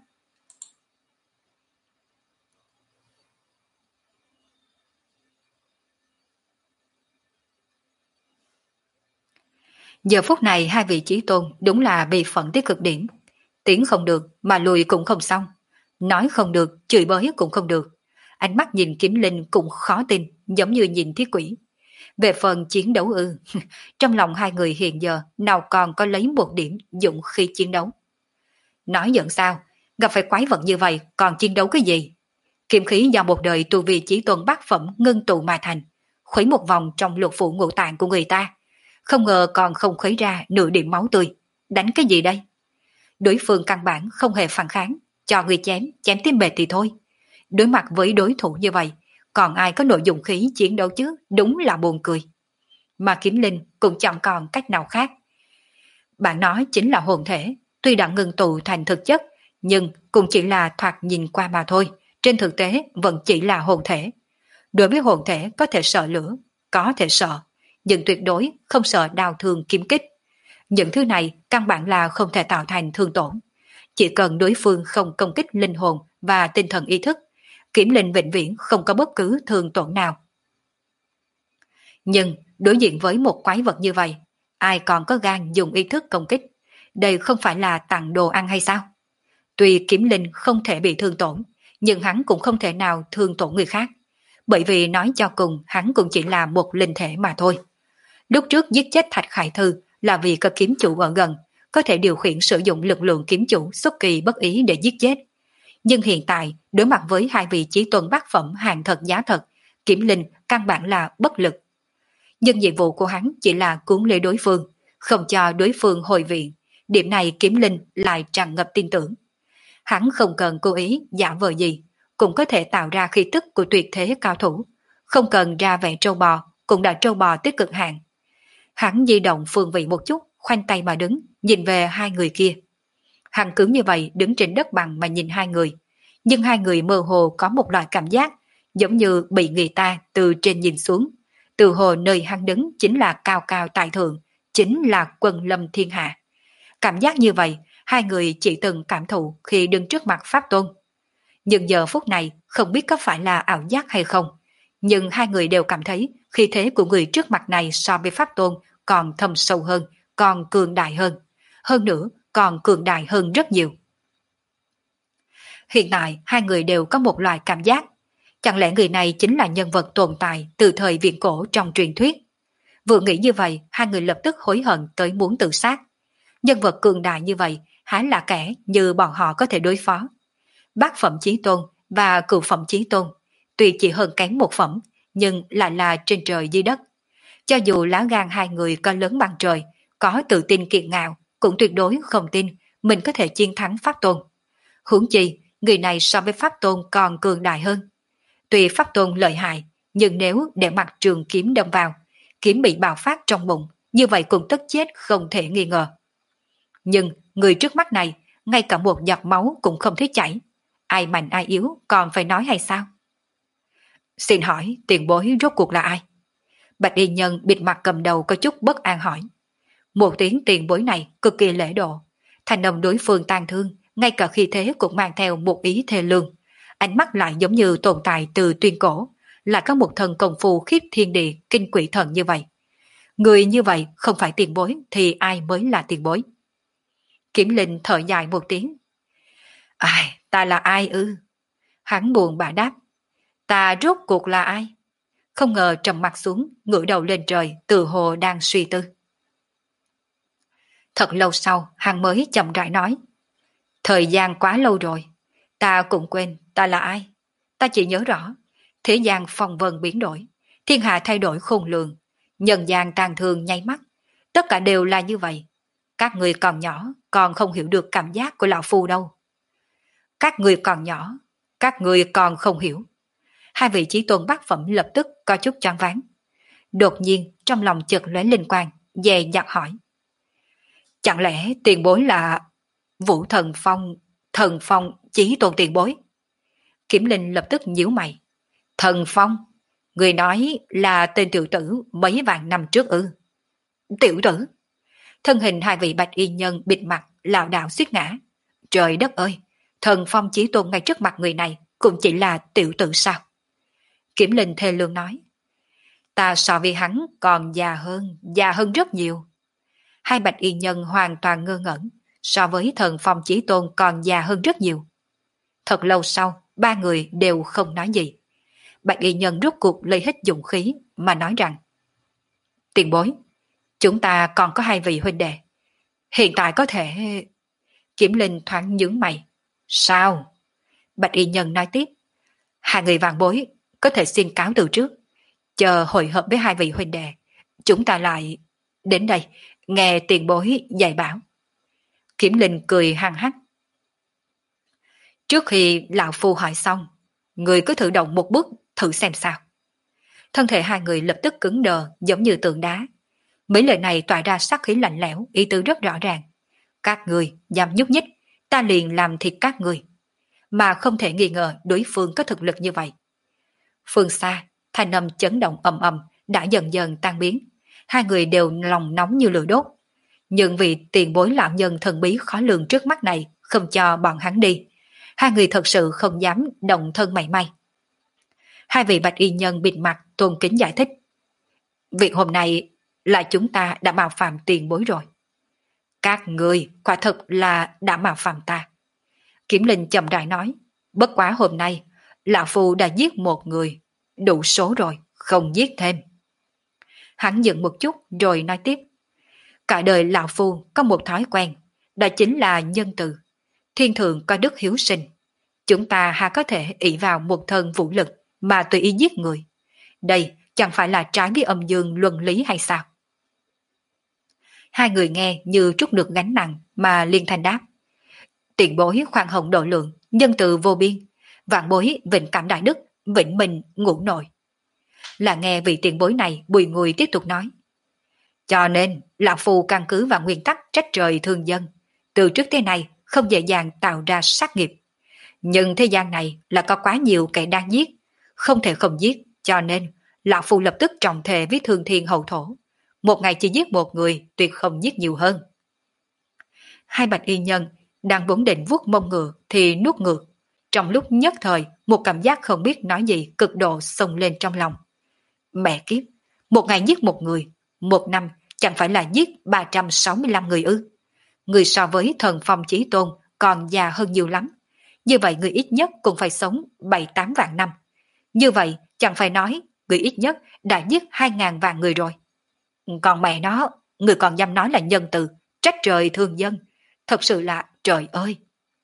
Giờ phút này hai vị chí tôn đúng là bị phẫn tới cực điểm. Tiến không được mà lùi cũng không xong. Nói không được, chửi bới cũng không được. Ánh mắt nhìn kiếm linh cũng khó tin, giống như nhìn thiết quỷ. Về phần chiến đấu ư, trong lòng hai người hiện giờ nào còn có lấy một điểm dũng khí chiến đấu. Nói giận sao, gặp phải quái vật như vậy còn chiến đấu cái gì? Kiếm khí do một đời tu vi chí tôn bát phẩm ngưng tụ mà thành, khuấy một vòng trong lục phủ ngũ tạng của người ta. Không ngờ còn không khuấy ra nửa điểm máu tươi. Đánh cái gì đây? Đối phương căn bản không hề phản kháng, cho người chém, chém tim bệt thì thôi. Đối mặt với đối thủ như vậy, còn ai có nội dung khí chiến đấu chứ, đúng là buồn cười. Mà kiếm linh cũng chẳng còn cách nào khác. Bạn nói chính là hồn thể, tuy đã ngừng tụ thành thực chất, nhưng cũng chỉ là thoạt nhìn qua mà thôi, trên thực tế vẫn chỉ là hồn thể. Đối với hồn thể có thể sợ lửa, có thể sợ, nhưng tuyệt đối không sợ đau thương kiếm kích. Những thứ này căn bản là không thể tạo thành thương tổn. Chỉ cần đối phương không công kích linh hồn và tinh thần ý thức, kiếm linh vĩnh viễn không có bất cứ thương tổn nào. Nhưng đối diện với một quái vật như vậy, ai còn có gan dùng ý thức công kích? Đây không phải là tặng đồ ăn hay sao? Tuy kiếm linh không thể bị thương tổn, nhưng hắn cũng không thể nào thương tổn người khác. Bởi vì nói cho cùng hắn cũng chỉ là một linh thể mà thôi. Lúc trước giết chết Thạch Khải Thư là vì có kiếm chủ ở gần, có thể điều khiển sử dụng lực lượng kiếm chủ xuất kỳ bất ý để giết chết. Nhưng hiện tại, đối mặt với hai vị chí tôn bát phẩm hàng thật giá thật, kiếm linh căn bản là bất lực. Nhưng nhiệm vụ của hắn chỉ là cuốn lấy đối phương, không cho đối phương hồi viện. Điểm này kiếm linh lại tràn ngập tin tưởng. Hắn không cần cố ý giả vờ gì, cũng có thể tạo ra khí tức của tuyệt thế cao thủ. Không cần ra vẻ trâu bò, cũng đã trâu bò tới cực hạn. Hắn di động phương vị một chút, khoanh tay mà đứng, nhìn về hai người kia. Hắn cứ như vậy đứng trên đất bằng mà nhìn hai người. Nhưng hai người mơ hồ có một loại cảm giác, giống như bị người ta từ trên nhìn xuống. Từ hồ nơi hắn đứng chính là cao cao tại thượng, chính là quân lâm thiên hạ. Cảm giác như vậy, hai người chỉ từng cảm thụ khi đứng trước mặt Pháp Tôn. Nhưng giờ phút này không biết có phải là ảo giác hay không. Nhưng hai người đều cảm thấy khí thế của người trước mặt này so với Pháp Tôn còn thâm sâu hơn, còn cường đại hơn. Hơn nữa, còn cường đại hơn rất nhiều. Hiện tại, hai người đều có một loại cảm giác. Chẳng lẽ người này chính là nhân vật tồn tại từ thời viễn cổ trong truyền thuyết? Vừa nghĩ như vậy, hai người lập tức hối hận tới muốn tự sát. Nhân vật cường đại như vậy, há là kẻ như bọn họ có thể đối phó. Bát phẩm chí tôn và cửu phẩm chí tôn, tuy chỉ hơn kém một phẩm, nhưng lại là trên trời dưới đất. Cho dù lá gan hai người có lớn bằng trời, có tự tin kiệt ngạo, cũng tuyệt đối không tin mình có thể chiến thắng Pháp Tôn. Huống chi, người này so với Pháp Tôn còn cường đại hơn. Tuy Pháp Tôn lợi hại, nhưng nếu để mặt trường kiếm đâm vào, kiếm bị bạo phát trong bụng, như vậy cũng tất chết không thể nghi ngờ. Nhưng người trước mắt này, ngay cả một giọt máu cũng không thấy chảy. Ai mạnh ai yếu còn phải nói hay sao? Xin hỏi tiền bối rốt cuộc là ai? Bạch y nhân bịt mặt cầm đầu có chút bất an hỏi. Một tiếng tiền bối này cực kỳ lễ độ. Thành âm đối phương tàn thương, ngay cả khi thế cũng mang theo một ý thê lương. Ánh mắt lại giống như tồn tại từ tuyên cổ, lại có một thần công phu khiếp thiên địa kinh quỷ thần như vậy. Người như vậy không phải tiền bối thì ai mới là tiền bối? Kiếm Linh thở dài một tiếng. Ai, ta là ai ư? Hắn buồn bã đáp. Ta rốt cuộc là ai? không ngờ trầm mặt xuống, ngửa đầu lên trời, tự hồ đang suy tư. Thật lâu sau, hắn mới chậm rãi nói. Thời gian quá lâu rồi, ta cũng quên ta là ai. Ta chỉ nhớ rõ, thế gian phong vân biến đổi, thiên hạ thay đổi khôn lường, nhân gian tàn thương nháy mắt, tất cả đều là như vậy. Các người còn nhỏ, còn không hiểu được cảm giác của lão phu đâu. Các người còn nhỏ, các người còn không hiểu. Hai vị chí tôn bát phẩm lập tức có chút choáng váng. Đột nhiên trong lòng chợt lóe linh quang, dè dặt hỏi. Chẳng lẽ tiền bối là Vũ Thần Phong, Thần Phong chí tôn tiền bối? Kiểm Linh lập tức nhíu mày. Thần Phong? Người nói là tên tiểu tử mấy vạn năm trước ư? Tiểu tử? Thân hình hai vị bạch y nhân bịt mặt lảo đảo suýt ngã. Trời đất ơi, Thần Phong chí tôn ngay trước mặt người này cũng chỉ là tiểu tử sao? Kiểm Linh thê lương nói. Ta so với hắn còn già hơn, già hơn rất nhiều. Hai bạch y nhân hoàn toàn ngơ ngẩn, so với Thần Phong chí tôn còn già hơn rất nhiều. Thật lâu sau, ba người đều không nói gì. Bạch y nhân rốt cuộc lấy hết dũng khí mà nói rằng: Tiền bối, chúng ta còn có hai vị huynh đệ. Hiện tại có thể... Kiểm Linh thoáng nhướng mày. Sao? Bạch y nhân nói tiếp. Hai người vàng bối có thể xin cáo từ trước. Chờ hội hợp với hai vị huynh đệ, chúng ta lại... Đến đây, nghe tiền bối dạy bảo. Kiểm Linh cười hăng hắc. Trước khi lão phu hỏi xong, người cứ thử động một bước thử xem sao. Thân thể hai người lập tức cứng đờ giống như tượng đá. Mấy lời này tỏa ra sắc khí lạnh lẽo, ý tứ rất rõ ràng. Các người dám nhúc nhích, ta liền làm thịt các người. Mà không thể nghi ngờ đối phương có thực lực như vậy. Phương xa, thanh âm chấn động ầm ầm đã dần dần tan biến. Hai người đều lòng nóng như lửa đốt. Nhưng vì tiền bối lão nhân thần bí khó lường trước mắt này không cho bọn hắn đi, hai người thật sự không dám động thân mảy may. Hai vị bạch y nhân bịt mặt tôn kính giải thích. Việc hôm nay là chúng ta đã mạo phạm tiền bối rồi. Các người quả thật là đã mạo phạm ta. Kiểm Linh chậm rãi nói. Bất quá hôm nay, lão phu đã giết một người. Đủ số rồi, không giết thêm. Hắn dừng một chút rồi nói tiếp. Cả đời lão phu có một thói quen, đó chính là nhân từ. Thiên thượng có đức hiếu sinh. Chúng ta hà có thể ỷ vào một thân vũ lực mà tùy ý giết người. Đây chẳng phải là trái với âm dương luân lý hay sao? Hai người nghe như trút được gánh nặng mà liên thanh đáp. Tiền bối khoan hồng độ lượng, nhân từ vô biên, vạn bối vịnh cảm đại đức, vịnh mình ngủ nội. Là nghe vị tiền bối này bùi ngùi tiếp tục nói. Cho nên, lão phu căn cứ vào nguyên tắc trách trời thương dân. Từ trước tới nay không dễ dàng tạo ra sát nghiệp. Nhưng thế gian này là có quá nhiều kẻ đang giết, không thể không giết, cho nên lão phu lập tức trọng thề với thương thiên hậu thổ. Một ngày chỉ giết một người, tuyệt không giết nhiều hơn. Hai bạch y nhân đang vốn định vuốt mông ngựa thì nuốt ngược. Trong lúc nhất thời, một cảm giác không biết nói gì cực độ xông lên trong lòng. Mẹ kiếp, một ngày giết một người, một năm chẳng phải là giết ba trăm sáu mươi lăm người ư? Người so với Thần Phong chí tôn còn già hơn nhiều lắm. Như vậy người ít nhất cũng phải sống bảy tám vạn năm. Như vậy chẳng phải nói người ít nhất đã giết hai ngàn vạn người rồi. Còn mẹ nó, người còn dám nói là nhân từ, trách trời thương dân. Thật sự là trời ơi!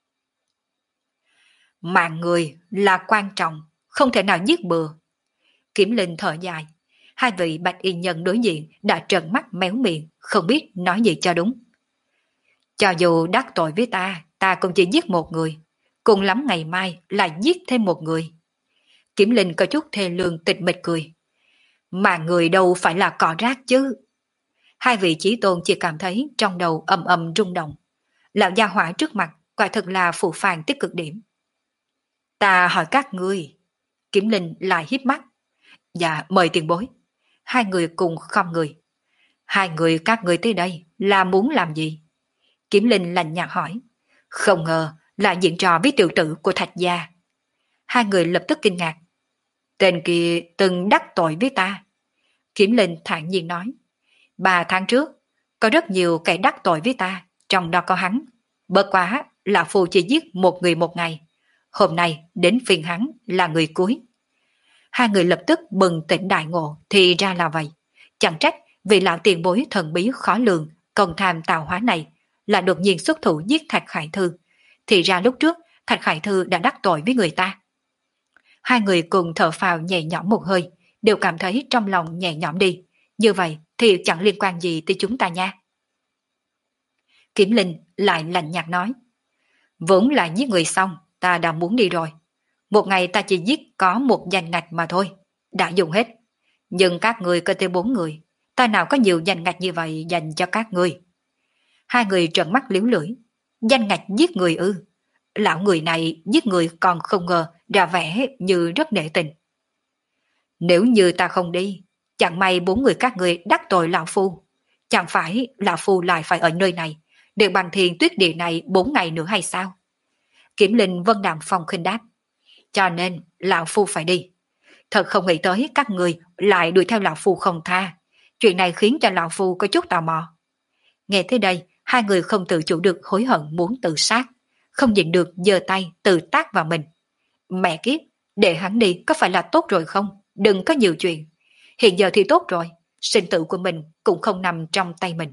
Mạng người là quan trọng, không thể nào giết bừa. Kiểm Linh thở dài. Hai vị bạch y nhân đối diện đã trợn mắt méo miệng, không biết nói gì cho đúng. Cho dù đắc tội với ta, ta cũng chỉ giết một người. Cùng lắm ngày mai lại giết thêm một người. Kiểm Linh có chút thê lương tịch mịch cười. Mà người đâu phải là cỏ rác chứ. Hai vị chí tôn chỉ cảm thấy trong đầu ầm ầm rung động. Lão gia hỏa trước mặt quả thật là phù phàng tích cực điểm. Ta hỏi các ngươi. Kiểm Linh lại híp mắt. Dạ mời tiền bối. Hai người cùng khom người. Hai người các ngươi tới đây là muốn làm gì? Kiểm Linh lạnh nhạt hỏi. Không ngờ là diễn trò với tiểu tử của Thạch gia. Hai người lập tức kinh ngạc. Tên kia từng đắc tội với ta. Kiểm Linh thản nhiên nói. Ba tháng trước, có rất nhiều kẻ đắc tội với ta, trong đó có hắn. Bất quá là phù chỉ giết một người một ngày. Hôm nay đến phiên hắn là người cuối. Hai người lập tức bừng tỉnh đại ngộ, thì ra là vậy. Chẳng trách vị lão tiền bối thần bí khó lường, công tham tạo hóa này là đột nhiên xuất thủ giết Thạch Khải Thư. Thì ra lúc trước Thạch Khải Thư đã đắc tội với người ta. Hai người cùng thở phào nhẹ nhõm một hơi, đều cảm thấy trong lòng nhẹ nhõm đi. Như vậy thì chẳng liên quan gì tới chúng ta nha. Kiểm Linh lại lạnh nhạt nói, vốn là giết người xong, ta đã muốn đi rồi. Một ngày ta chỉ giết có một danh ngạch mà thôi, đã dùng hết. Nhưng các người có tới bốn người, ta nào có nhiều danh ngạch như vậy dành cho các người. Hai người trợn mắt liếu lưỡi, danh ngạch giết người ư? Lão người này giết người còn không ngờ ra vẻ như rất nể tình. Nếu như ta không đi, chẳng may bốn người các người đắc tội lão phu. Chẳng phải lão phu lại phải ở nơi này, để bằng thiền tuyết địa này bốn ngày nữa hay sao? Kiểm Linh vân đạm phong khinh đáp. Cho nên lão phu phải đi. Thật không nghĩ tới các người lại đuổi theo lão phu không tha. Chuyện này khiến cho lão phu có chút tò mò. Nghe tới đây, hai người không tự chủ được hối hận muốn tự sát, không nhịn được giơ tay tự tác vào mình. Mẹ kiếp, để hắn đi có phải là tốt rồi không? Đừng có nhiều chuyện. Hiện giờ thì tốt rồi, sinh tử của mình cũng không nằm trong tay mình.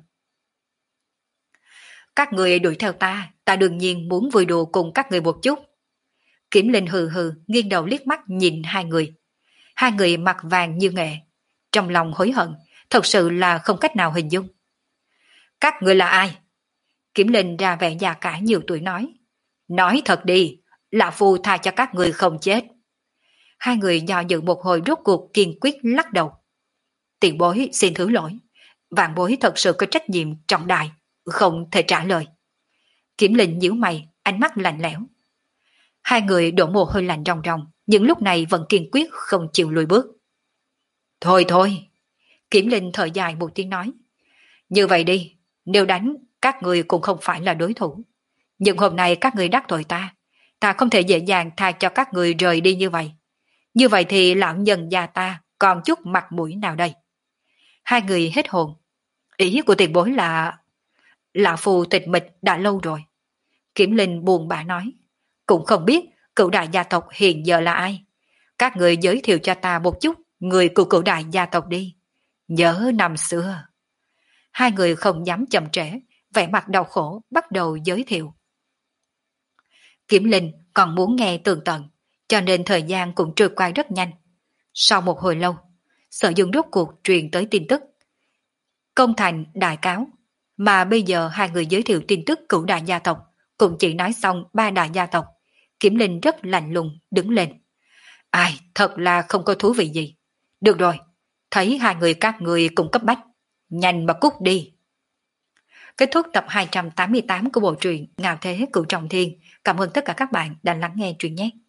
Các người đuổi theo ta, ta đương nhiên muốn vui đùa cùng các người một chút. Kiểm Linh hừ hừ nghiêng đầu liếc mắt nhìn hai người. Hai người mặt vàng như nghệ, trong lòng hối hận, thật sự là không cách nào hình dung. Các người là ai? Kiểm Linh ra vẻ già cả nhiều tuổi nói. Nói thật đi, lão phu tha cho các người không chết. Hai người dò dự một hồi rốt cuộc kiên quyết lắc đầu. Tiền bối xin thứ lỗi, vạn bối thật sự có trách nhiệm trọng đại, không thể trả lời. Kiểm Linh nhíu mày, ánh mắt lạnh lẽo. Hai người đổ mồ hôi lạnh ròng ròng, nhưng lúc này vẫn kiên quyết không chịu lùi bước. Thôi thôi, Kiểm Linh thở dài một tiếng nói. Như vậy đi, nếu đánh, các người cũng không phải là đối thủ. Nhưng hôm nay các người đắc tội ta, ta không thể dễ dàng tha cho các người rời đi như vậy. Như vậy thì lão nhân gia ta còn chút mặt mũi nào đây? Hai người hết hồn. Ý của tiền bối là... Lão phù tịch mịch đã lâu rồi. Kiểm Linh buồn bã nói. Cũng không biết cửu đại gia tộc hiện giờ là ai. Các người giới thiệu cho ta một chút người của cửu đại gia tộc đi. Nhớ năm xưa. Hai người không dám chậm trễ, vẻ mặt đau khổ bắt đầu giới thiệu. Kiểm Linh còn muốn nghe tường tận, cho nên thời gian cũng trôi qua rất nhanh. Sau một hồi lâu, Sở Dương rốt cuộc truyền tới tin tức. Công thành đại cáo, mà bây giờ hai người giới thiệu tin tức cửu đại gia tộc, cũng chỉ nói xong ba đại gia tộc. Kiểm Linh rất lạnh lùng đứng lên. Ai, thật là không có thú vị gì. Được rồi, thấy hai người các người cùng cấp bách, nhanh mà cút đi. Kết thúc tập hai trăm tám mươi tám của bộ truyện Ngạo Thế Cửu Trọng Thiên. Cảm ơn tất cả các bạn đã lắng nghe truyện nhé.